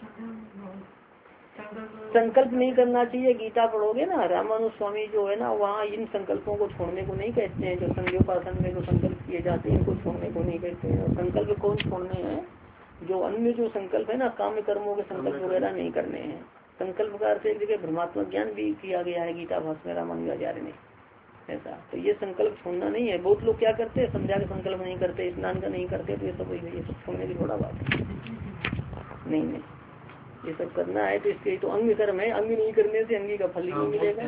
संकल्प नहीं करना चाहिए। गीता पढ़ोगे ना, रामानुज स्वामी जो है ना, वहाँ इन संकल्पों को छोड़ने को नहीं कहते हैं। जो संध्योपासन में जो संकल्प किए जाते हैं इनको छोड़ने को नहीं कहते हैं। संकल्प कौन छोड़ने हैं? जो अन्य जो संकल्प है ना, काम कर्मों के संकल्प वगैरह नहीं करने हैं। संकल्प का अर्थ एक जगह ब्रह्मात्मक ज्ञान भी किया गया है गीता भाष्य में रामानुजाचार्य ने। ऐसा तो ये संकल्प छोड़ना नहीं है। बहुत लोग क्या करते हैं, संध्या का संकल्प नहीं करते, स्नान का नहीं करते, तो ये सब छोड़ने की थोड़ा बात है। नहीं, ये सब करना है तो इसके तो अंग कर्म है। अंग नहीं करने से अंगी का फल ही नहीं मिलेगा।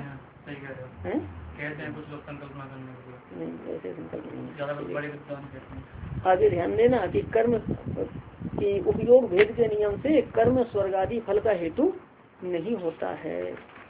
नहीं, ऐसे संकल्प नहीं। आगे ध्यान देना कि कर्म की उपयोग भेद के नियम से कर्म स्वर्गादि फल का हेतु नहीं होता है।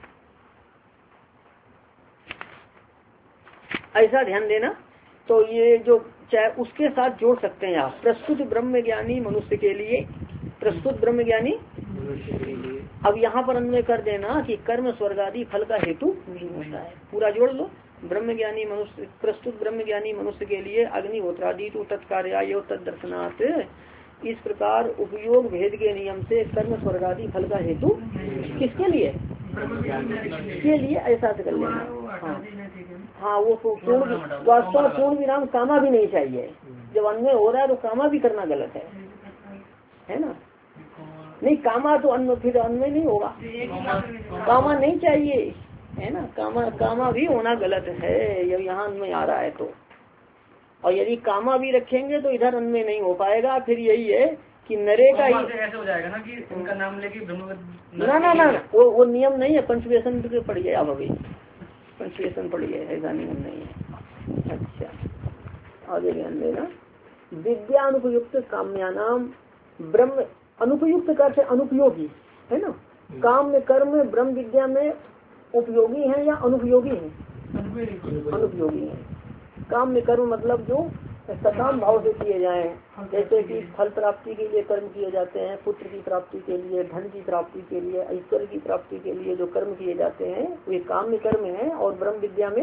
ऐसा ध्यान देना। तो ये जो चाहे उसके साथ जोड़ सकते हैं आप, प्रस्तुत ब्रह्म ज्ञानी मनुष्य के लिए, प्रस्तुत ब्रह्म ज्ञानी। अब यहाँ पर अन्वय कर देना कि कर्म स्वर्गादि फल का हेतु नहीं होता है। पूरा जोड़ लो। ब्रह्म ज्ञानी मनुष्य, प्रस्तुत ब्रह्म ज्ञानी मनुष्य के लिए अग्निहोत्रादि तो तत्कार्य तत्दर्शनात् इस प्रकार उपयोग भेद के नियम से कर्म स्वर्गादि फल का हेतु किसके लिए? के लिए ऐसा कर लेना। हाँ, वो पूर्ण वास्तव में पूर्ण विराम कामा भी नहीं चाहिए। जब अन्वय हो रहा है तो कामा भी करना गलत है ना। नहीं, कामा तो अन्वय, फिर अन्वय नहीं होगा। कामा नहीं चाहिए, है ना। कामा भी होना गलत है जब यहाँ अन्वय आ रहा है तो। और यदि कामा भी रखेंगे तो इधर अन्वय नहीं हो पाएगा। फिर यही है कि नरे का ही ऐसे हो जाएगा ना कि उनका नाम लेके ना वो नियम नहीं है। पंचवेशन पढ़िए आप, अभी पंचवेशन पढ़िए, ऐसा नियम नहीं है। अच्छा, आगे ध्यान देना। विद्या अनुपयुक्त काम्यानाम ब्रह्म, अनुपयुक्त कर से अनुपयोगी, है ना। काम में कर्म ब्रह्म विद्या में उपयोगी है या अनुपयोगी है? अनुपयोगी है। काम में कर्म मतलब जो सकाम भाव से किए जाएं, जैसे कि फल प्राप्ति के लिए कर्म किए जाते हैं, पुत्र की प्राप्ति के लिए, धन की प्राप्ति के लिए, ऐश्वर्य की प्राप्ति के लिए जो कर्म किए जाते हैं वे काम में कर्म है और ब्रह्म विद्या में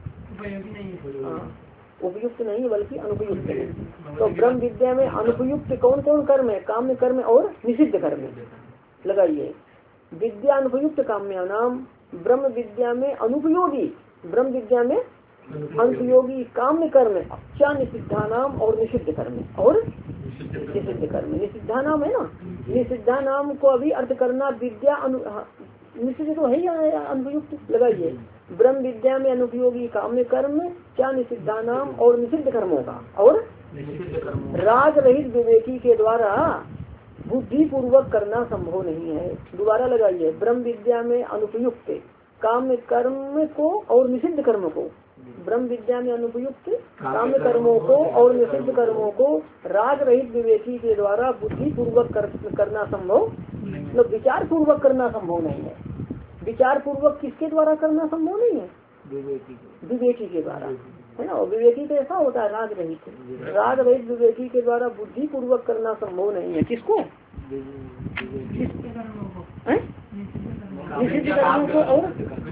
उपयुक्त नहीं बल्कि अनुपयुक्त है। तो ब्रह्म विद्या में अनुपयुक्त कौन कौन कर्म है? काम में कर्म और निषिद्ध कर्म। लगाइए, विद्या अनुपयुक्त काम्या नाम ब्रह्म विद्या में अनुपयोगी, ब्रह्म विद्या में अनुपयोगी काम कर्म, क्या निषिद्धा नाम और निषिद्ध कर्म और निषिद्ध कर्म। निषिद्धा नाम है ना, निषिद्धा नाम को अभी अर्थ करना विद्या निषिद्ध तो है ही अनुपयुक्त। लगाइए, ब्रह्म विद्या में अनुपयोगी काम्य कर्म, क्या निषिद्धा नाम और निषिद्ध कर्मों का और राग रहित विवेकी के द्वारा बुद्धि पूर्वक करना संभव नहीं है। दोबारा लगाइए, ब्रह्म विद्या में अनुपयुक्त काम्य कर्म को और निषिद्ध कर्म को, ब्रह्म विद्या में अनुपयुक्त काम्य कर्मों को और निषिद्ध कर्मों को राग रहित विवेकी के द्वारा बुद्धि पूर्वक करना संभव, मतलब विचार पूर्वक करना संभव नहीं है। विचार पूर्वक किसके द्वारा करना संभव नहीं है? विवेकी के द्वारा, है ना। और विवेकी तो ऐसा होता है राग रहित विवेकी के द्वारा बुद्धि पूर्वक करना संभव नहीं है। किसको? निषिद्ध कर्मों को और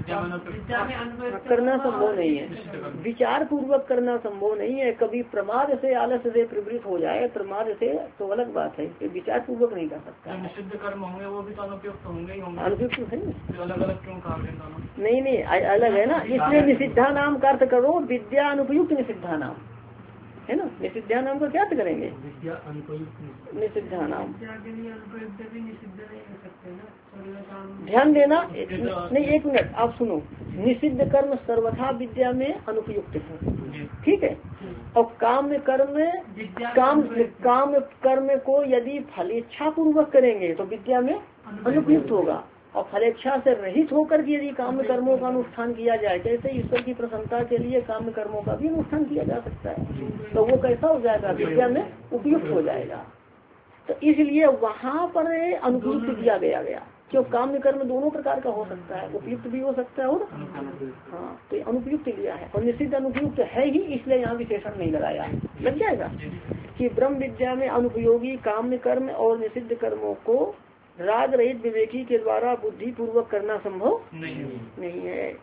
विद्या में अनुपयुक्त करना संभव नहीं है, विचार पूर्वक करना संभव नहीं है। कभी प्रमाद से आलस्य से प्रवृत्त हो जाए, प्रमाद से तो अलग बात है, कि विचार पूर्वक नहीं कर सकता। निषिद्ध कर्म होंगे वो भी तो अनुपयुक्त होंगे ही होंगे। अनुपयुक्त है अलग अलग क्यों कहा गया दोनों? नहीं अलग है ना, इसलिए निषिद्धा नाम का अर्थ करो विद्या अनुपयुक्त निषिद्धा नाम है ना। निषिद्धा नाम का क्या अर्थ करेंगे? विद्या अनुपयुक्त निषिद्धा नाम। विद्या के लिए अनुपयुक्त भी निषिद्ध नहीं कर सकते ना, सर्व काम ध्यान देना, नहीं एक मिनट आप सुनो। निषिद्ध कर्म सर्वथा विद्या में अनुपयुक्त है, ठीक है। और काम कर्म काम कर्म को यदि फलेच्छा पूर्वक करेंगे तो विद्या में अनुपयुक्त होगा। और फलेच्छा से रहित होकर के यदि काम कर्मों का अनुष्ठान किया जाए, जैसे ईश्वर की प्रसन्नता के लिए काम कर्मों का भी अनुष्ठान किया जा सकता है, तो वो कैसा हो जाएगा? विद्या में उपयुक्त हो जाएगा। तो इसलिए वहाँ पर अनुपयुक्त दिया गया क्यों? काम कर्म दोनों प्रकार का हो सकता है, उपयुक्त भी हो सकता है और हाँ, तो अनुपयुक्त लिया है। और निषिद्ध अनुपयुक्त है ही, इसलिए यहाँ विशेषण नहीं लगाया। लग जाएगा कि ब्रह्म विद्या में अनुपयोगी काम कर्म और निषिद्ध कर्मों को राग रहित विवेकी के द्वारा बुद्धि पूर्वक करना संभव नहीं है।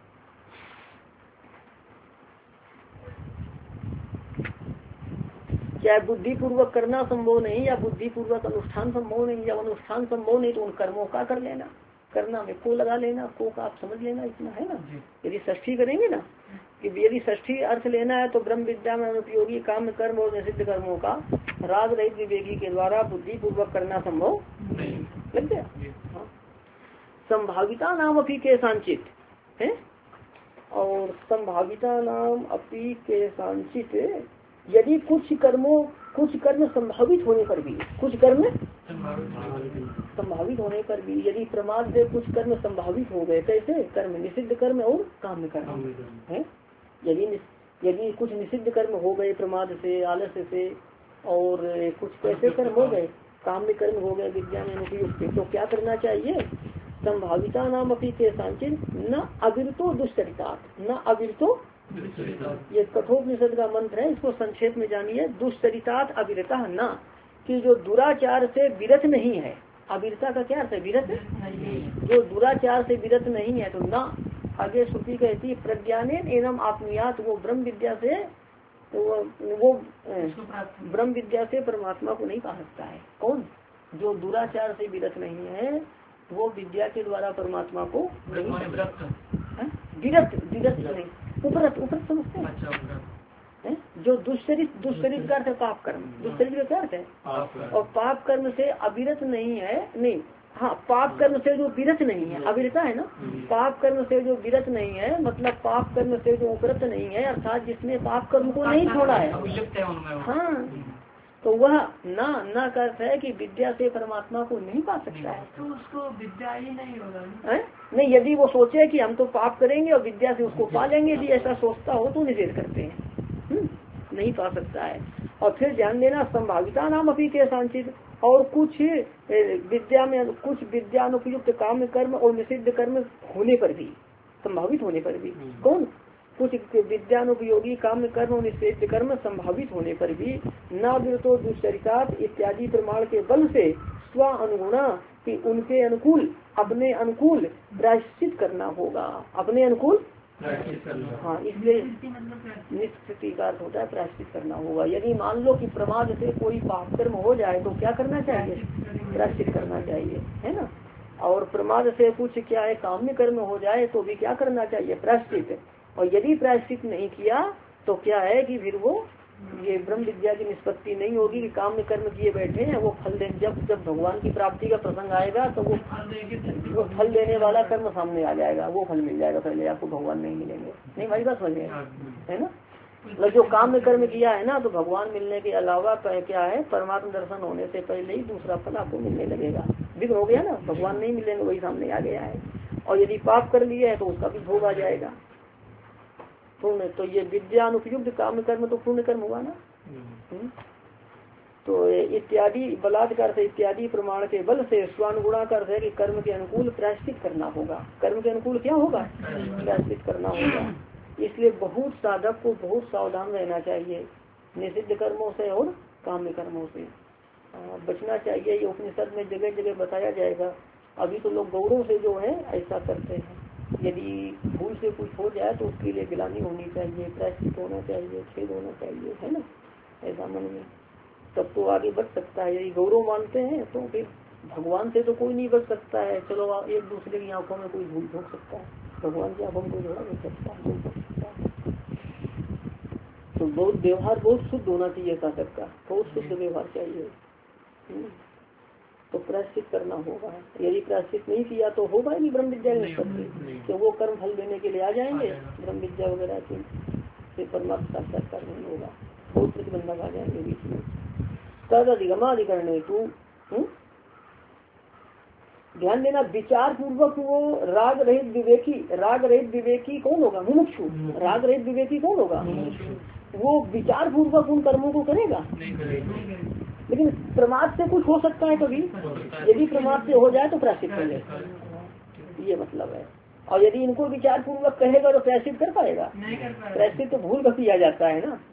क्या बुद्धि पूर्वक करना संभव नहीं, या बुद्धि पूर्वक अनुष्ठान संभव नहीं, जब अनुष्ठान संभव नहीं तो उन कर्मों का कर लेना, करना में को लगा लेना, को का आप समझ लेना, इतना है ना। यदि षष्ठी करेंगे ना, कि यदि षष्ठी अर्थ लेना है तो ब्रह्म विद्या में अनुपयोगी काम कर्म और निषिद्ध कर्मों का राग रहित विवेकी के द्वारा बुद्धि पूर्वक करना संभव लग गया। हाँ। संभाविता नाम अपी के सांचित है, और संभाविता नाम अपी के सांचित यदि कुछ कर्म संभावित होने पर भी, कुछ कर्म संभावित होने पर भी यदि प्रमाद से कुछ कर्म संभावित हो गए, कैसे कर्म? निषिद्ध कर्म और काम कर्म है। यदि कुछ निषिद्ध कर्म हो गए प्रमाद से, आलस्य से, और कुछ कैसे कर्म हो गए, काम में कर्म हो गए विद्या में अनुपयुक्त, तो क्या करना चाहिए? संभाविता नाम अपनी के सांचित न अविरतो दुष्चरिता, न अविरतो, ये कठोपनिषद का मंत्र है, इसको संक्षेप में जानिए। दुष्चरितात अविरता न, कि जो दुराचार से विरत नहीं है। अविरता का क्या अर्थ है? विरत, जो दुराचार से विरत नहीं है। तो न आगे श्रुति कहती है प्रज्ञाने एवं आत्मीयात, वो ब्रह्म विद्या से वो ब्रह्म विद्या से परमात्मा को नहीं पा सकता है। कौन? जो दुराचार से विरत नहीं है, वो विद्या के द्वारा परमात्मा को विरत नहीं, उपरत समझते हैं। जो दुष्चरित का अर्थ है पाप कर्म, दुष्चरित का क्या अर्थ है? और पाप कर्म से अविरत नहीं है, नहीं हाँ, पाप कर्म से जो विरत नहीं है, अविरता है ना। पाप कर्म से जो विरत नहीं है, मतलब पाप कर्म से जो उपरत नहीं है, अर्थात जिसने पाप कर्म को नहीं छोड़ा है। हाँ, तो वह ना का अर्थ है कि विद्या से परमात्मा को नहीं पा सकता है। तो उसको विद्या ही नहीं होगा नहीं, यदि वो सोचे कि हम तो पाप करेंगे और विद्या से उसको पा लेंगे, यदि ऐसा सोचता हो तो निषेध करते हैं, नहीं पा सकता है। और फिर ध्यान देना, संभाविता नाम अपनी के सांचित, और कुछ विद्या में कुछ विद्यानुपयुक्त काम कर्म और निषिद्ध कर्म होने पर भी, संभावित होने पर भी, कौन? कुछ विद्यानुपयोगी काम कर्म और निषिद्ध कर्म संभावित होने पर भी न विरतो दुष्चरितात इत्यादि प्रमाण के बल से स्व अनुगुणा कि उनके अनुकूल, अपने अनुकूल प्रायश्चित करना होगा, अपने अनुकूल। हाँ, इसलिए निष्कृति का अर्थ होता है प्रायश्चित करना होगा। यदि मान लो कि प्रमाद से कोई पाप कर्म हो जाए तो क्या करना चाहिए? प्रायश्चित करना चाहिए, है ना। और प्रमाद से कुछ क्या है काम्य कर्म हो जाए तो भी क्या करना चाहिए? प्रायश्चित। और यदि प्रायश्चित नहीं किया तो क्या है कि फिर वो ये ब्रह्म विद्या की निष्पत्ति नहीं होगी कि काम में कर्म किए बैठे हैं, वो फल दे, जब भगवान की प्राप्ति का प्रसंग आएगा तो वो फल देने वाला कर्म सामने आ जाएगा, वो फल मिल जाएगा, पहले आपको भगवान नहीं मिलेंगे। नहीं, हमारी बात समझ है ना। मतलब जो काम में कर्म किया है ना, तो भगवान मिलने के अलावा क्या है, परमात्मा दर्शन होने से पहले ही दूसरा फल आपको मिलने लगेगा। विघ्न हो गया ना, भगवान नहीं मिलेंगे, वही सामने आ गया है। और यदि पाप कर लिए है तो उसका भी भोग आ जाएगा। पूर्ण, तो ये विद्या अनुपयुक्त काम कर्म तो पूर्ण कर्म हुआ ना। तो इत्यादि बलात्कार से इत्यादि प्रमाण के बल से स्वानुगुणा कर है कि कर्म के अनुकूल प्रायश्चित करना होगा। कर्म के अनुकूल क्या होगा? प्रायश्चित करना होगा। इसलिए बहुत साधक को बहुत सावधान रहना चाहिए, निषिद्ध कर्मों से और काम्य कर्मों से बचना चाहिए। ये उपनिषद में जगह जगह बताया जाएगा। अभी तो लोग गौरव से जो है ऐसा करते हैं, यदि भूल से कुछ हो जाए तो उसके लिए गिलानी होनी चाहिए, प्रायश्चित होना चाहिए, छेद होना चाहिए, है ना, ऐसा मन में, तब तो आगे बढ़ सकता है। यदि गौरव मानते हैं तो फिर भगवान से तो कोई नहीं बच सकता है। चलो एक दूसरे की आंखों में कोई धूल झोंक सकता है, भगवान की आंखों में कोई झोंक नहीं सकता है। तो बहुत व्यवहार बहुत शुद्ध होना चाहिए शासक का, बहुत शुद्ध व्यवहार चाहिए। तो प्रायश्चित करना होगा। यदि प्रायश्चित नहीं किया तो होगा ही ब्रह्म विद्या में सकते, तो वो कर्म फल देने के लिए आ जाएंगे ब्रह्म विद्या वगैरह की, फिर परमात्मा साक्षात्कार नहीं होगा, बहुत प्रतिबंधक आ जाएंगे बीच में। तद अधिगमाधिकरण हेतु ध्यान देना, विचार पूर्वक वो राग रहित विवेकी कौन होगा? मुमुक्षु। राग रहित विवेकी कौन होगा? वो विचार पूर्वक उन कर्मों को करेगा, लेकिन प्रमाद से कुछ हो सकता है कभी, यदि प्रमाद से हो जाए तो प्रायश्चित कर लेगा, ये मतलब है। और यदि इनको विचार पूर्वक कहेगा तो प्रायश्चित कर पाएगा? प्रायश्चित तो भूल कर किया जाता है ना,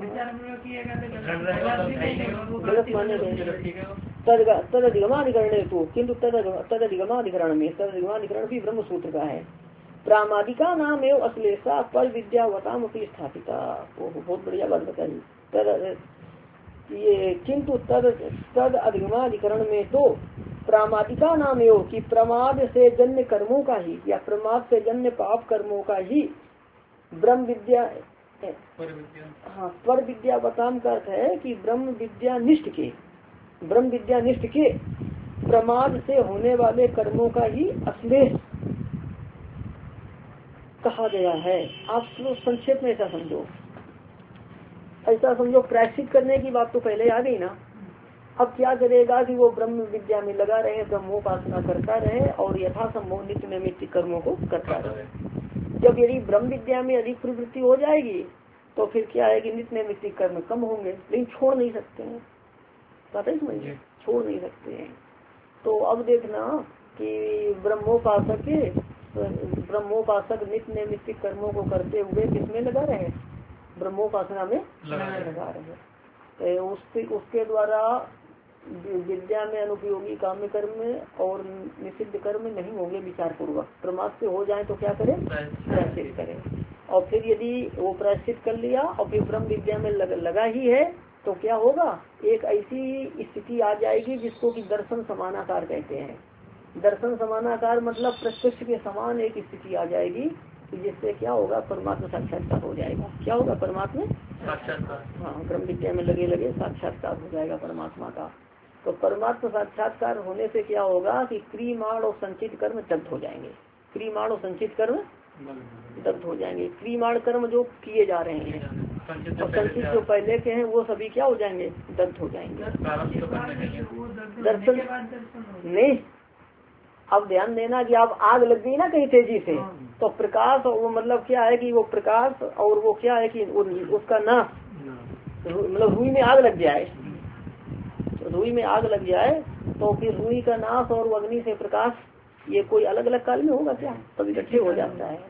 गलत मानने तद अधिगमाधिकरण हेतु, किन्तु तद अधिगमाधिकरण में, तद अधिगमाधिकरण भी ब्रह्म सूत्र का है। प्रामादिका नाम एवं अश्लेषा पर विद्यावताम अपनी स्थापिता, बहुत बढ़िया बात बताइए। ये किंतु तद अधिगमाधिकरण में तो प्रामादिका नाम एवं कि प्रमाद से जन्य कर्मों का ही या प्रमाद से जन्य पाप कर्मों का ही ब्रह्म विद्या, हाँ, पर विद्यावताम का अर्थ है कि ब्रह्म विद्या निष्ठ के प्रमाद से होने वाले कर्मों का ही अश्लेष कहा गया है। आप लोग संक्षेप में ऐसा समझो, प्रायश्चित करने की बात तो पहले आ गई ना। अब क्या करेगा कि वो ब्रह्म विद्या में लगा रहे, ब्रह्मोपासना करता रहे और यथासंभव नित्य नैमित्तिक कर्मों को करता रहे। जब यदि ब्रह्म विद्या में अधिक प्रवृत्ति हो जाएगी तो फिर क्या है कि नित्य नैमित्तिक कर्म कम होंगे, लेकिन छोड़ नहीं सकते हैं, पता ही समझिए, छोड़ नहीं सकते हैं। तो अब देखना कि ब्रह्मोपासक नित्य नैमित्तिक कर्मों को करते हुए किसमें लगा रहे? ब्रह्मोपासना में लगा रहे। उसके द्वारा विद्या में अनुपयोगी काम्य कर्म और निषिद्ध कर्म नहीं होंगे विचार पूर्वक। प्रमाद से हो जाए तो क्या करें? प्रायश्चित करें। और फिर यदि वो प्रायश्चित कर लिया और फिर ब्रह्म विद्या में लगा ही है तो क्या होगा? एक ऐसी स्थिति आ जाएगी जिसको कि दर्शन समानाकार कहते हैं। दर्शन समानाकार मतलब प्रत्यक्ष के समान एक स्थिति आ जाएगी जिससे क्या होगा? परमात्मा साक्षात्कार हो जाएगा। क्या होगा? परमात्मा साक्षात्कार। हाँ, ब्रह्म विद्या में लगे साक्षात्कार हो जाएगा परमात्मा का। तो परमात्मा साक्षात्कार होने से क्या होगा कि क्रियमाण और संचित कर्म दग्ध हो जाएंगे। क्रियमाण और संचित कर्म दग्ध हो जाएंगे। क्रियमाण कर्म जो किए जा रहे हैं और संचित जो पहले के हैं वो सभी क्या हो जाएंगे? दग्ध हो जाएंगे। दर्शन नहीं, अब ध्यान देना कि आप आग लग गई ना कहीं तेजी से, तो प्रकाश वो मतलब क्या है कि वो प्रकाश और वो क्या है कि उसका नाश, मतलब रुई में आग लग जाए, रुई में आग लग जाए तो फिर रुई का नाश और अग्नि से प्रकाश ये कोई अलग अलग काल में होगा क्या? तब इकट्ठे हो जाता है।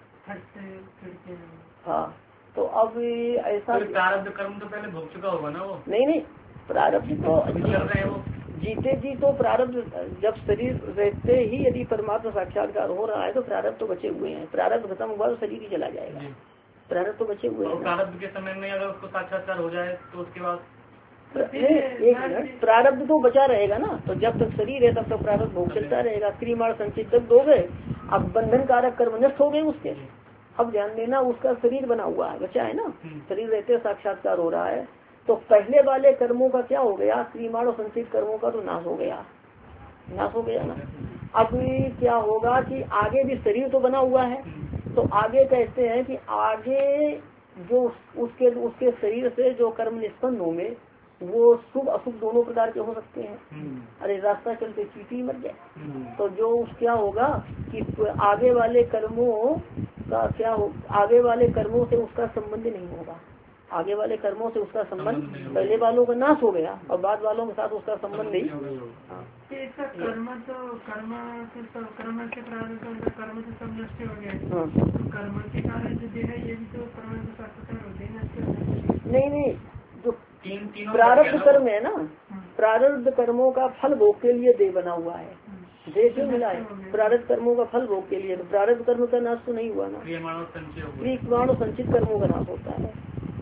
हाँ, तो अब ऐसा प्रारब्ध कर्म तो पहले भोग चुका होगा ना वो? नहीं, प्रारब्ध तो जीते जी तो प्रारब्ध जब शरीर रहते ही यदि परमात्मा साक्षात्कार हो रहा है तो प्रारब्ध तो बचे हुए हैं। प्रारब्ध खत्म हुआ तो शरीर ही चला जाएगा, प्रारब्ध तो बचे हुए हैं। प्रारब्ध के समय में अगर उसको साक्षात्कार हो जाए तो उसके बाद एक मिनट, प्रारब्ध तो बचा रहेगा ना। तो जब तक शरीर है तब तक प्रारब्ध भोग चलता रहेगा। क्रियमाण संचित तक हो गए, अब बंधन कारक कर्म नष्ट हो गए उसके। अब ध्यान देना, उसका शरीर बना हुआ है, बचा है ना, शरीर रहते साक्षात्कार हो रहा है। तो पहले वाले कर्मों का क्या हो गया? क्रियमाण और संचित कर्मों का तो नाश हो गया ना। अब क्या होगा कि आगे भी शरीर तो बना हुआ है, तो आगे कहते हैं कि आगे जो उसके शरीर से जो कर्म निष्पन्न होंगे वो शुभ अशुभ दोनों प्रकार के हो सकते हैं। अरे रास्ता चलते चींटी मर जाए, तो जो क्या होगा कि आगे वाले कर्मों का क्या हो, आगे वाले कर्मों से उसका संबंध नहीं होगा। आगे वाले कर्मों से उसका संबंध, पहले वालों का नाश हो गया और बाद वालों के साथ उसका संबंध नहीं। कर्म से कर्म से सब नष्ट हो गया। कर्म के कारण जो देह है ये भी तो परमात्मा होते नहीं, जो प्रारब्ध कर्म है ना, प्रारब्ध कर्मों का फल भोग के लिए देह बना हुआ है। देह क्यों मिला है? प्रारब्ध कर्मों का फल भोग के लिए। तो प्रारब्ध कर्म का नाश तो नहीं हुआ ना, क्रियमाण और संचित कर्मों का नाश होता है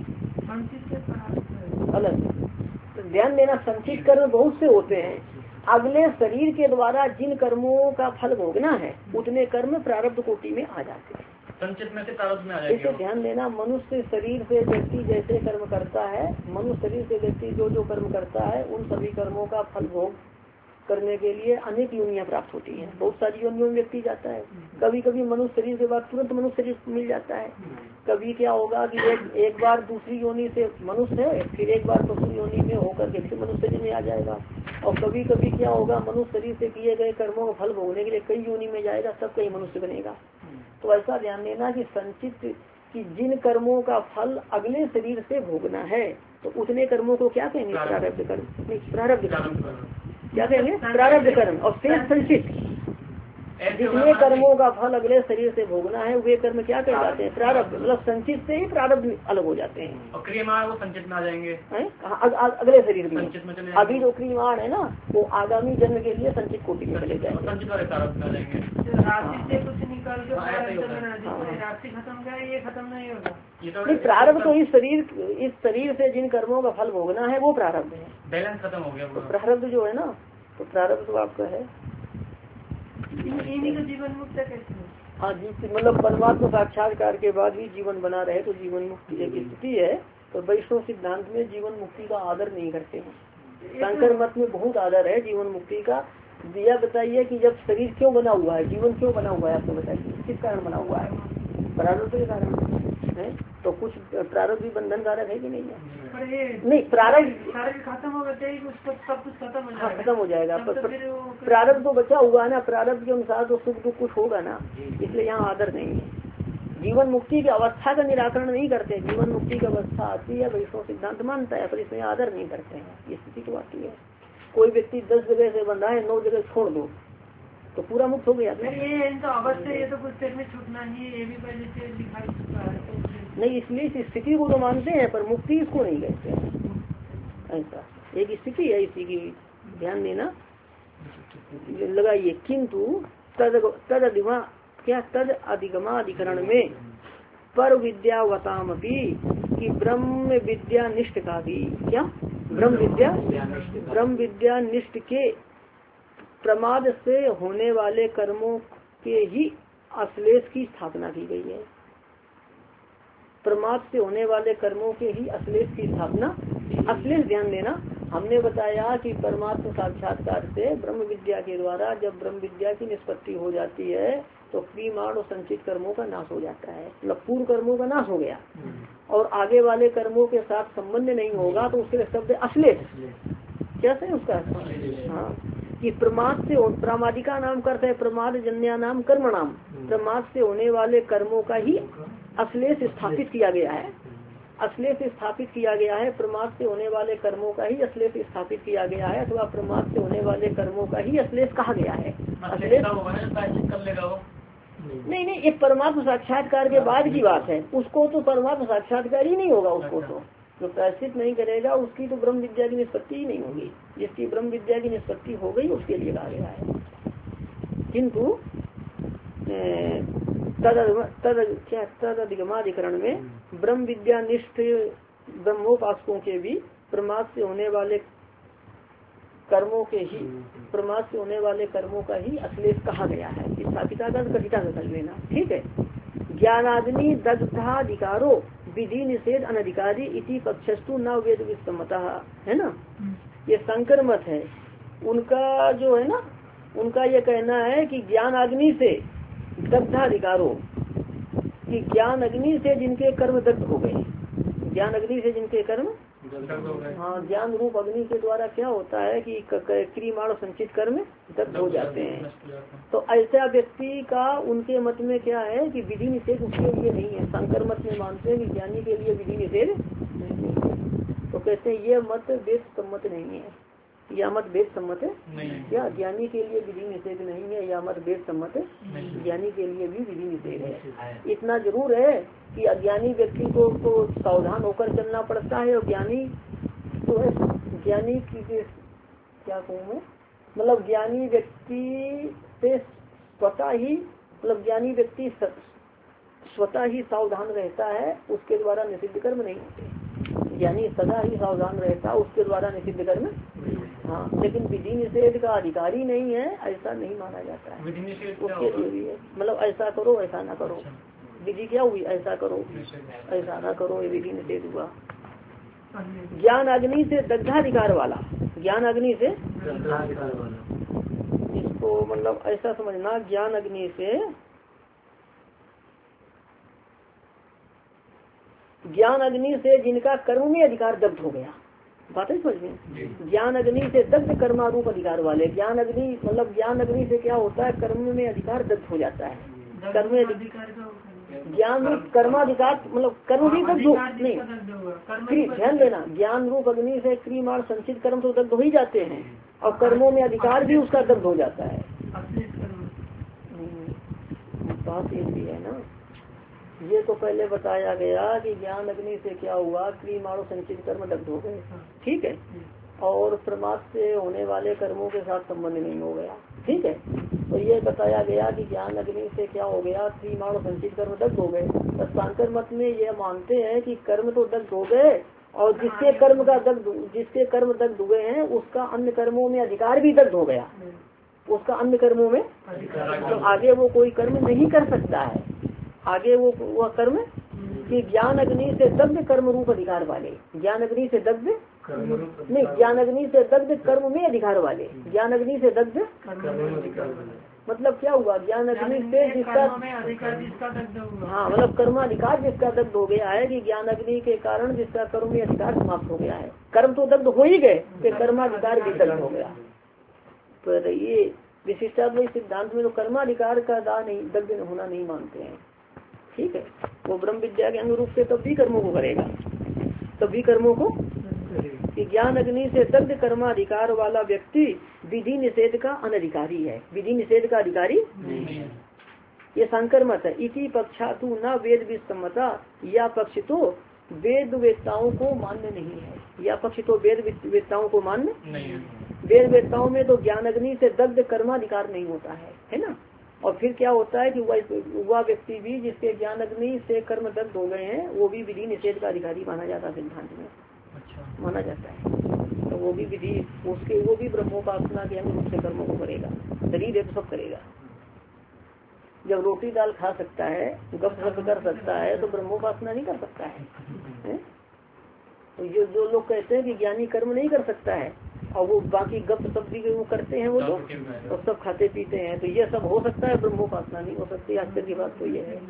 अलग। तो ध्यान देना, संचित कर्म बहुत से होते हैं। अगले शरीर के द्वारा जिन कर्मों का फल भोगना है उतने कर्म प्रारब्ध कोटि में आ जाते हैं, संचित में से प्रारब्ध में आ जाएंगे। इसे ध्यान देना। मनुष्य शरीर से व्यक्ति जैसे कर्म करता है, मनुष्य शरीर से व्यक्ति जो जो कर्म करता है उन सभी कर्मों का फल भोग करने के लिए अनेक योनियां प्राप्त होती हैं। बहुत सारी योनियों में व्यक्ति जाता है। कभी कभी मनुष्य शरीर के बाद तुरंत मनुष्य शरीर मिल जाता है। कभी क्या होगा कि एक बार दूसरी योनि से मनुष्य है, फिर एक बार पशु योनि में होकर के फिर मनुष्य शरीर में आ जाएगा। और कभी कभी क्या होगा, मनुष्य शरीर से किए गए कर्मों का फल भोगने के लिए कई योनि में जाएगा, तब कहीं मनुष्य बनेगा। तो ऐसा ध्यान देना कि संचित कि जिन कर्मों का फल अगले शरीर से भोगना है तो उतने कर्मों को क्या कहेंगे? प्रारब्ध कर्म। प्रारब्ध कर्म क्या कहेंगे? प्रारब्ध कर्म। और शेष संचित जितने कर्मों का फल अगले शरीर से भोगना है वे कर्म क्या कहलाते हैं? प्रारब्ध। मतलब संचित से ही प्रारब्ध अलग हो जाते हैं। और क्रियमाण वो संचित में आ जाएंगे अगले शरीर में। संचित में अभी जो क्रियमाण है ना वो आगामी जन्म के लिए संचित कोटि में चले जाएंगे, संचित वाले प्रारब्ध में आ जाएंगे। राशि से कुछ निकाल के राशि खत्म गया, ये खत्म नहीं होगा। नहीं, प्रारब्ध तो इस शरीर से जिन कर्मों का फल भोगना है वो प्रारब्ध है। बैलेंस खत्म हो गया। तो प्रारब्ध जो है ना, तो प्रारब्ध तो आपका है इन्हीं का जीवन मुक्त कैसे? हाँ जी, मतलब परमात्मा साक्षात्कार के बाद भी जीवन बना रहे तो जीवन मुक्ति एक स्थिति है। तो वैष्णव सिद्धांत में जीवन मुक्ति का आदर नहीं करते हैं। शंकर मत में बहुत आदर है जीवन मुक्ति का। दिया बताइए कि जब शरीर क्यों बना हुआ है, जीवन क्यों बना हुआ है, आपको बताइए किस कारण बना हुआ है? प्रारब्ध के कारण है। तो कुछ प्रारब्ध भी बंधन कारक है कि नहीं है? नहीं, प्रारब्ध खत्म हो गए सब कुछ खत्म हो जाएगा। खत्म हो जाएगा। प्रारब्ध तो बचा हुआ है ना, प्रारब्ध के अनुसार तो सुख दुख कुछ होगा ना, इसलिए यहाँ आदर नहीं है। जीवन मुक्ति की अवस्था का निराकरण नहीं करते। जीवन मुक्ति की अवस्था आती है, वैष्णव सिद्धांत मानता है, पर इसमें आदर नहीं करते हैं। ये स्थिति तो आती है। कोई व्यक्ति 10 जगह से बंधा है, 9 जगह छोड़ दो तो पूरा मुक्त हो गया। ये तो अवश्य ये तो कुछ देर में छूटना ही, ये भी पहले से लिखा चुका है। नहीं, इसलिए इस स्थिति को तो मानते हैं पर मुक्ति इसको नहीं कहते हैं। ऐसा एक स्थिति है, इसी की ध्यान देना लगाइए। किंतु तद अधिगमाधिकरण में पर विद्यावतामपि कि ब्रह्म विद्या निष्ठ का भी क्या ब्रह्म विद्या निष्ठ के प्रमाद से होने वाले कर्मों के ही अश्लेष की स्थापना की गई है। प्रमाद से होने वाले कर्मों के ही अश्लेष की स्थापना। अश्लेष ध्यान देना, हमने बताया कि परमात्मा साक्षात्कार से ब्रह्म विद्या के द्वारा जब ब्रह्म विद्या की निष्पत्ति हो जाती है तो क्रियमाण और संचित कर्मों का नाश हो जाता है। मतलब पूर्व कर्मों का नाश हो गया और आगे वाले कर्मों के साथ संबंध नहीं होगा तो उसके शब्द अश्लेष कैसे उसका? हाँ, कि प्रमाद से प्रामादिका नाम करते हैं, प्रमाद जन्या नाम कर्म नाम। प्रमाद से होने वाले कर्मों का ही अश्लेष स्थापित किया गया है। अश्लेष स्थापित किया गया है, प्रमाद से होने वाले कर्मों का ही अश्लेष स्थापित किया गया है, अथवा प्रमाद से होने वाले कर्मों का ही अश्लेष कहा गया है। अश्लेष नहीं, ये परमात्मा साक्षात्कार के बाद की बात है। उसको तो परमात्मा साक्षात्कार ही नहीं होगा। उसको तो जो प्रायश्चित नहीं करेगा उसकी तो ब्रह्म विद्या की निष्पत्ति ही नहीं होगी। जिसकी ब्रह्म विद्या की निष्पत्ति हो गई उसके लिए कहा गया है। किंतु तद अधिगमाधिकरण में ब्रह्म विद्या निष्ठ ब्रह्मोपासकों के भी प्रमाद से होने वाले कर्मों के ही प्रमाद से होने वाले कर्मों का ही अश्लेष कहा गया है। स्थापिता का कथिता कर लेना, ठीक है। ज्ञानाग्नि दग्धाधिकारो विधि निषेध अनधिकारी इति पक्षस्तु न वेद विसम्मता, है ना। ये शंकर मत है उनका, जो है ना, उनका ये कहना है कि ज्ञान अग्नि से दग्धाधिकारो, कि ज्ञान अग्नि से जिनके कर्म दग्ध हो गए, ज्ञान अग्नि से जिनके कर्म, हाँ, ज्ञान रूप अग्नि के द्वारा क्या होता है कि क्रियमाण संचित कर्म दग्ध हो जाते हैं। तो ऐसा व्यक्ति का उनके मत में क्या है कि विधि निषेध उसके लिए नहीं है। शंकर मत में मानते हैं कि ज्ञानी के लिए विधि निषेध नहीं है। तो कहते हैं ये मत वेद सम्मत नहीं है, या मत वेद सम्मत है क्या? ज्ञानी के लिए विधि निषेध नहीं है, या मत वेद सम्मत है, ज्ञानी के लिए भी विधि निषेध है। इतना जरूर है कि अज्ञानी व्यक्ति को तो सावधान होकर चलना पड़ता है, और ज्ञानी तो है, ज्ञानी की क्या कहूँ मैं, मतलब ज्ञानी व्यक्ति से स्वतः ही, मतलब ज्ञानी व्यक्ति स्वतः ही सावधान रहता है, उसके द्वारा निषिद्ध कर्म नहीं होते। ज्ञानी सदा ही सावधान रहता है, उसके द्वारा निषिद्ध कर्म, हाँ, लेकिन विधि निषेध का अधिकारी नहीं है, ऐसा नहीं माना जाता है। उसके लिए भी है, मतलब ऐसा करो ऐसा ना करो। विधि क्या हुई? ऐसा करो ऐसा ना करो, ये विधि निषेध हुआ। ज्ञान अग्नि से दग्धाधिकार वाला, ज्ञान अग्नि से, इसको मतलब ऐसा समझना, ज्ञान अग्नि से, ज्ञान अग्नि से जिनका कर्म में अधिकार दग्ध हो गया, बात है समझ में। ज्ञान अग्नि से दग्ध कर्मारूप अधिकार वाले, ज्ञान अग्नि मतलब ज्ञान अग्नि से क्या होता है? कर्म में अधिकार दग्ध हो जाता है। कर्म ज्ञान रूप कर्माधिकार, मतलब कर्म भी दग्ध नहीं, ध्यान देना, ज्ञान रूप अग्नि से क्रियमाण संचित कर्म तो दग्ध हो ही जाते हैं, और कर्मों में अधिकार भी उसका दग्ध हो जाता है। बात ये भी है ना, ये तो पहले बताया गया कि ज्ञान अग्नि से क्या हुआ? क्रियमाण संचित कर्म दग्ध हो गए, ठीक है, और प्रमाद से होने वाले कर्मों के साथ संबंध नहीं हो गया, ठीक है। तो ये बताया गया कि ज्ञान अग्नि से क्या हो गया? क्रियमाण संचित कर्म दग्ध हो गए। तो सांकर मत में ये मानते हैं कि कर्म तो दग्ध हो गए, और जिसके कर्म दग्ध हुए हैं उसका अन्य कर्मों में अधिकार भी दग्ध हो गया, उसका अन्य कर्मों में, तो आगे वो कोई कर्म नहीं कर सकता है, आगे वो कर्म कि ज्ञान अग्नि से दग्ध कर्म रूप अधिकार वाले, ज्ञान अग्नि से दग्ध नहीं, ज्ञान अग्नि से दग्ध कर्म में अधिकार वाले, ज्ञान अग्नि से दग्ध मतलब क्या हुआ? ज्ञान अग्नि से जिसका, हाँ, मतलब कर्माधिकार जिसका दग्ध हो गया है, कि ज्ञान अग्नि के कारण जिसका कर्म में अधिकार समाप्त हो गया है। कर्म तो दग्ध हो ही गए, फिर कर्माधिकार भी दग्ध हो गया। तो ये विशिष्टाद्वैत सिद्धांत में तो कर्माधिकार का दाह नहीं, दग्ध होना नहीं मानते हैं, ठीक है। वो ब्रह्म विद्या के अनुरूप से तब भी कर्मों को करेगा, तब भी कर्मों को, कि ज्ञान अग्नि से दग्ध कर्माधिकार वाला व्यक्ति विधि निषेध का अनधिकारी है, विधि निषेध का अधिकारी नहीं है। ये संकर मत है। इसी पक्षातु न वेद विसम्मता, या पक्ष तो वेद वेदताओं को मान्य नहीं है, या पक्ष तो वेद वेदताओं को मान्य नहीं है। वेद वेदताओं में तो ज्ञान अग्नि से दग्ध कर्माधिकार नहीं होता है ना। और फिर क्या होता है कि वह व्यक्ति भी जिसके ज्ञान अग्नि से कर्म दग्ध हो गए हैं, वो भी विधि निषेध का अधिकारी माना जाता है, सिद्धांत में माना जाता है। तो वो भी विधि उसके, वो भी ब्रह्मोपासना के अनुरूप से कर्मों को करेगा, शरीर है तो सब करेगा। जब रोटी दाल खा सकता है, गप सप कर सकता है, तो ब्रह्मोपासना नहीं कर सकता है? तो जो लोग कहते हैं कि ज्ञानी कर्म नहीं कर सकता है, और वो बाकी गप सप भी वो करते हैं वो लोग, और सब खाते पीते हैं, तो ये सब हो सकता है, ब्रह्मोपासना नहीं हो सकती। आश्चर्य की बात तो ये है।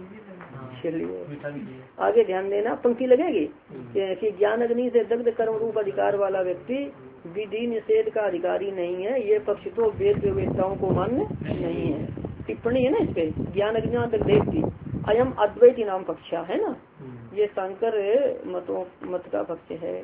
चलिए आगे ध्यान देना, पंक्ति लगेगी कि ज्ञान अग्नि से दग्ध कर्म रूप अधिकार वाला व्यक्ति विधि निषेध का अधिकारी नहीं है, ये पक्ष तो वेद वेदताओं को मान्य नहीं है। टिप्पणी है ना इस पे, ज्ञान अग्नि दग्धेत की अयम अद्वैती नाम पक्षा है ना, ये शंकर मत का पक्ष है।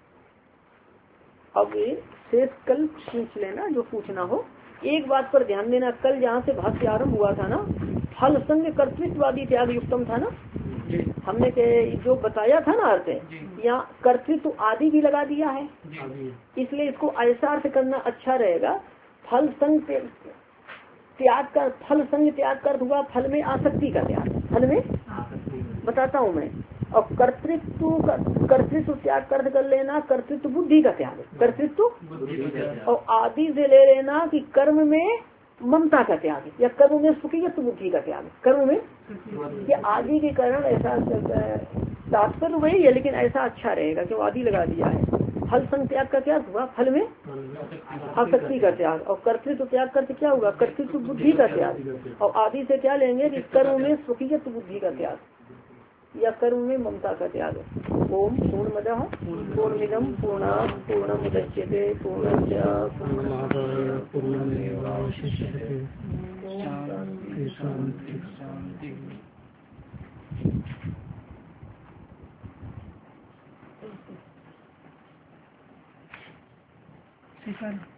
अब शेष कल पूछ लेना जो पूछना हो। एक बात पर ध्यान देना, कल जहाँ से भाष्य आरंभ हुआ था ना, फल संग कर्तृत्ववादी त्याग युक्तम था ना, हमने जो बताया था ना अर्थ, यहाँ कर्तृत्व आदि भी लगा दिया है, इसलिए इसको ऐसा अर्थ करना अच्छा रहेगा। फल संग त्याग का, फल संग त्याग का अर्थ हुआ फल में आसक्ति का त्याग, फल में बताता हूँ मैं। और कर्तृत्व त्याग कर लेना, कर्तृत्व बुद्धि का त्याग, कर्तृत्व, और आदि से ले लेना कि कर्म में ममता का त्याग, या कर्म में सुखीयत्व बुद्धि का त्याग, कर्म में ये आदि के कारण ऐसा तात्पर्य वही है, लेकिन ऐसा अच्छा रहेगा क्यों आदि लगा दिया है। फल संग त्याग का क्या हुआ? फल में आसक्ति का त्याग। और कर्तृत्व त्याग करके क्या होगा? कर्तृत्व बुद्धि का त्याग। और आदि से क्या लेंगे कि कर्म में सुखीयत्व बुद्धि का त्याग, या कर्म में ममता का त्याग। ओम पूर्णमदः पूर्णमिदं पूर्णात् पूर्णमुदच्यते पूर्णस्य पूर्णमादाय पूर्णमेवावशिष्यते। शांति शांति शांति।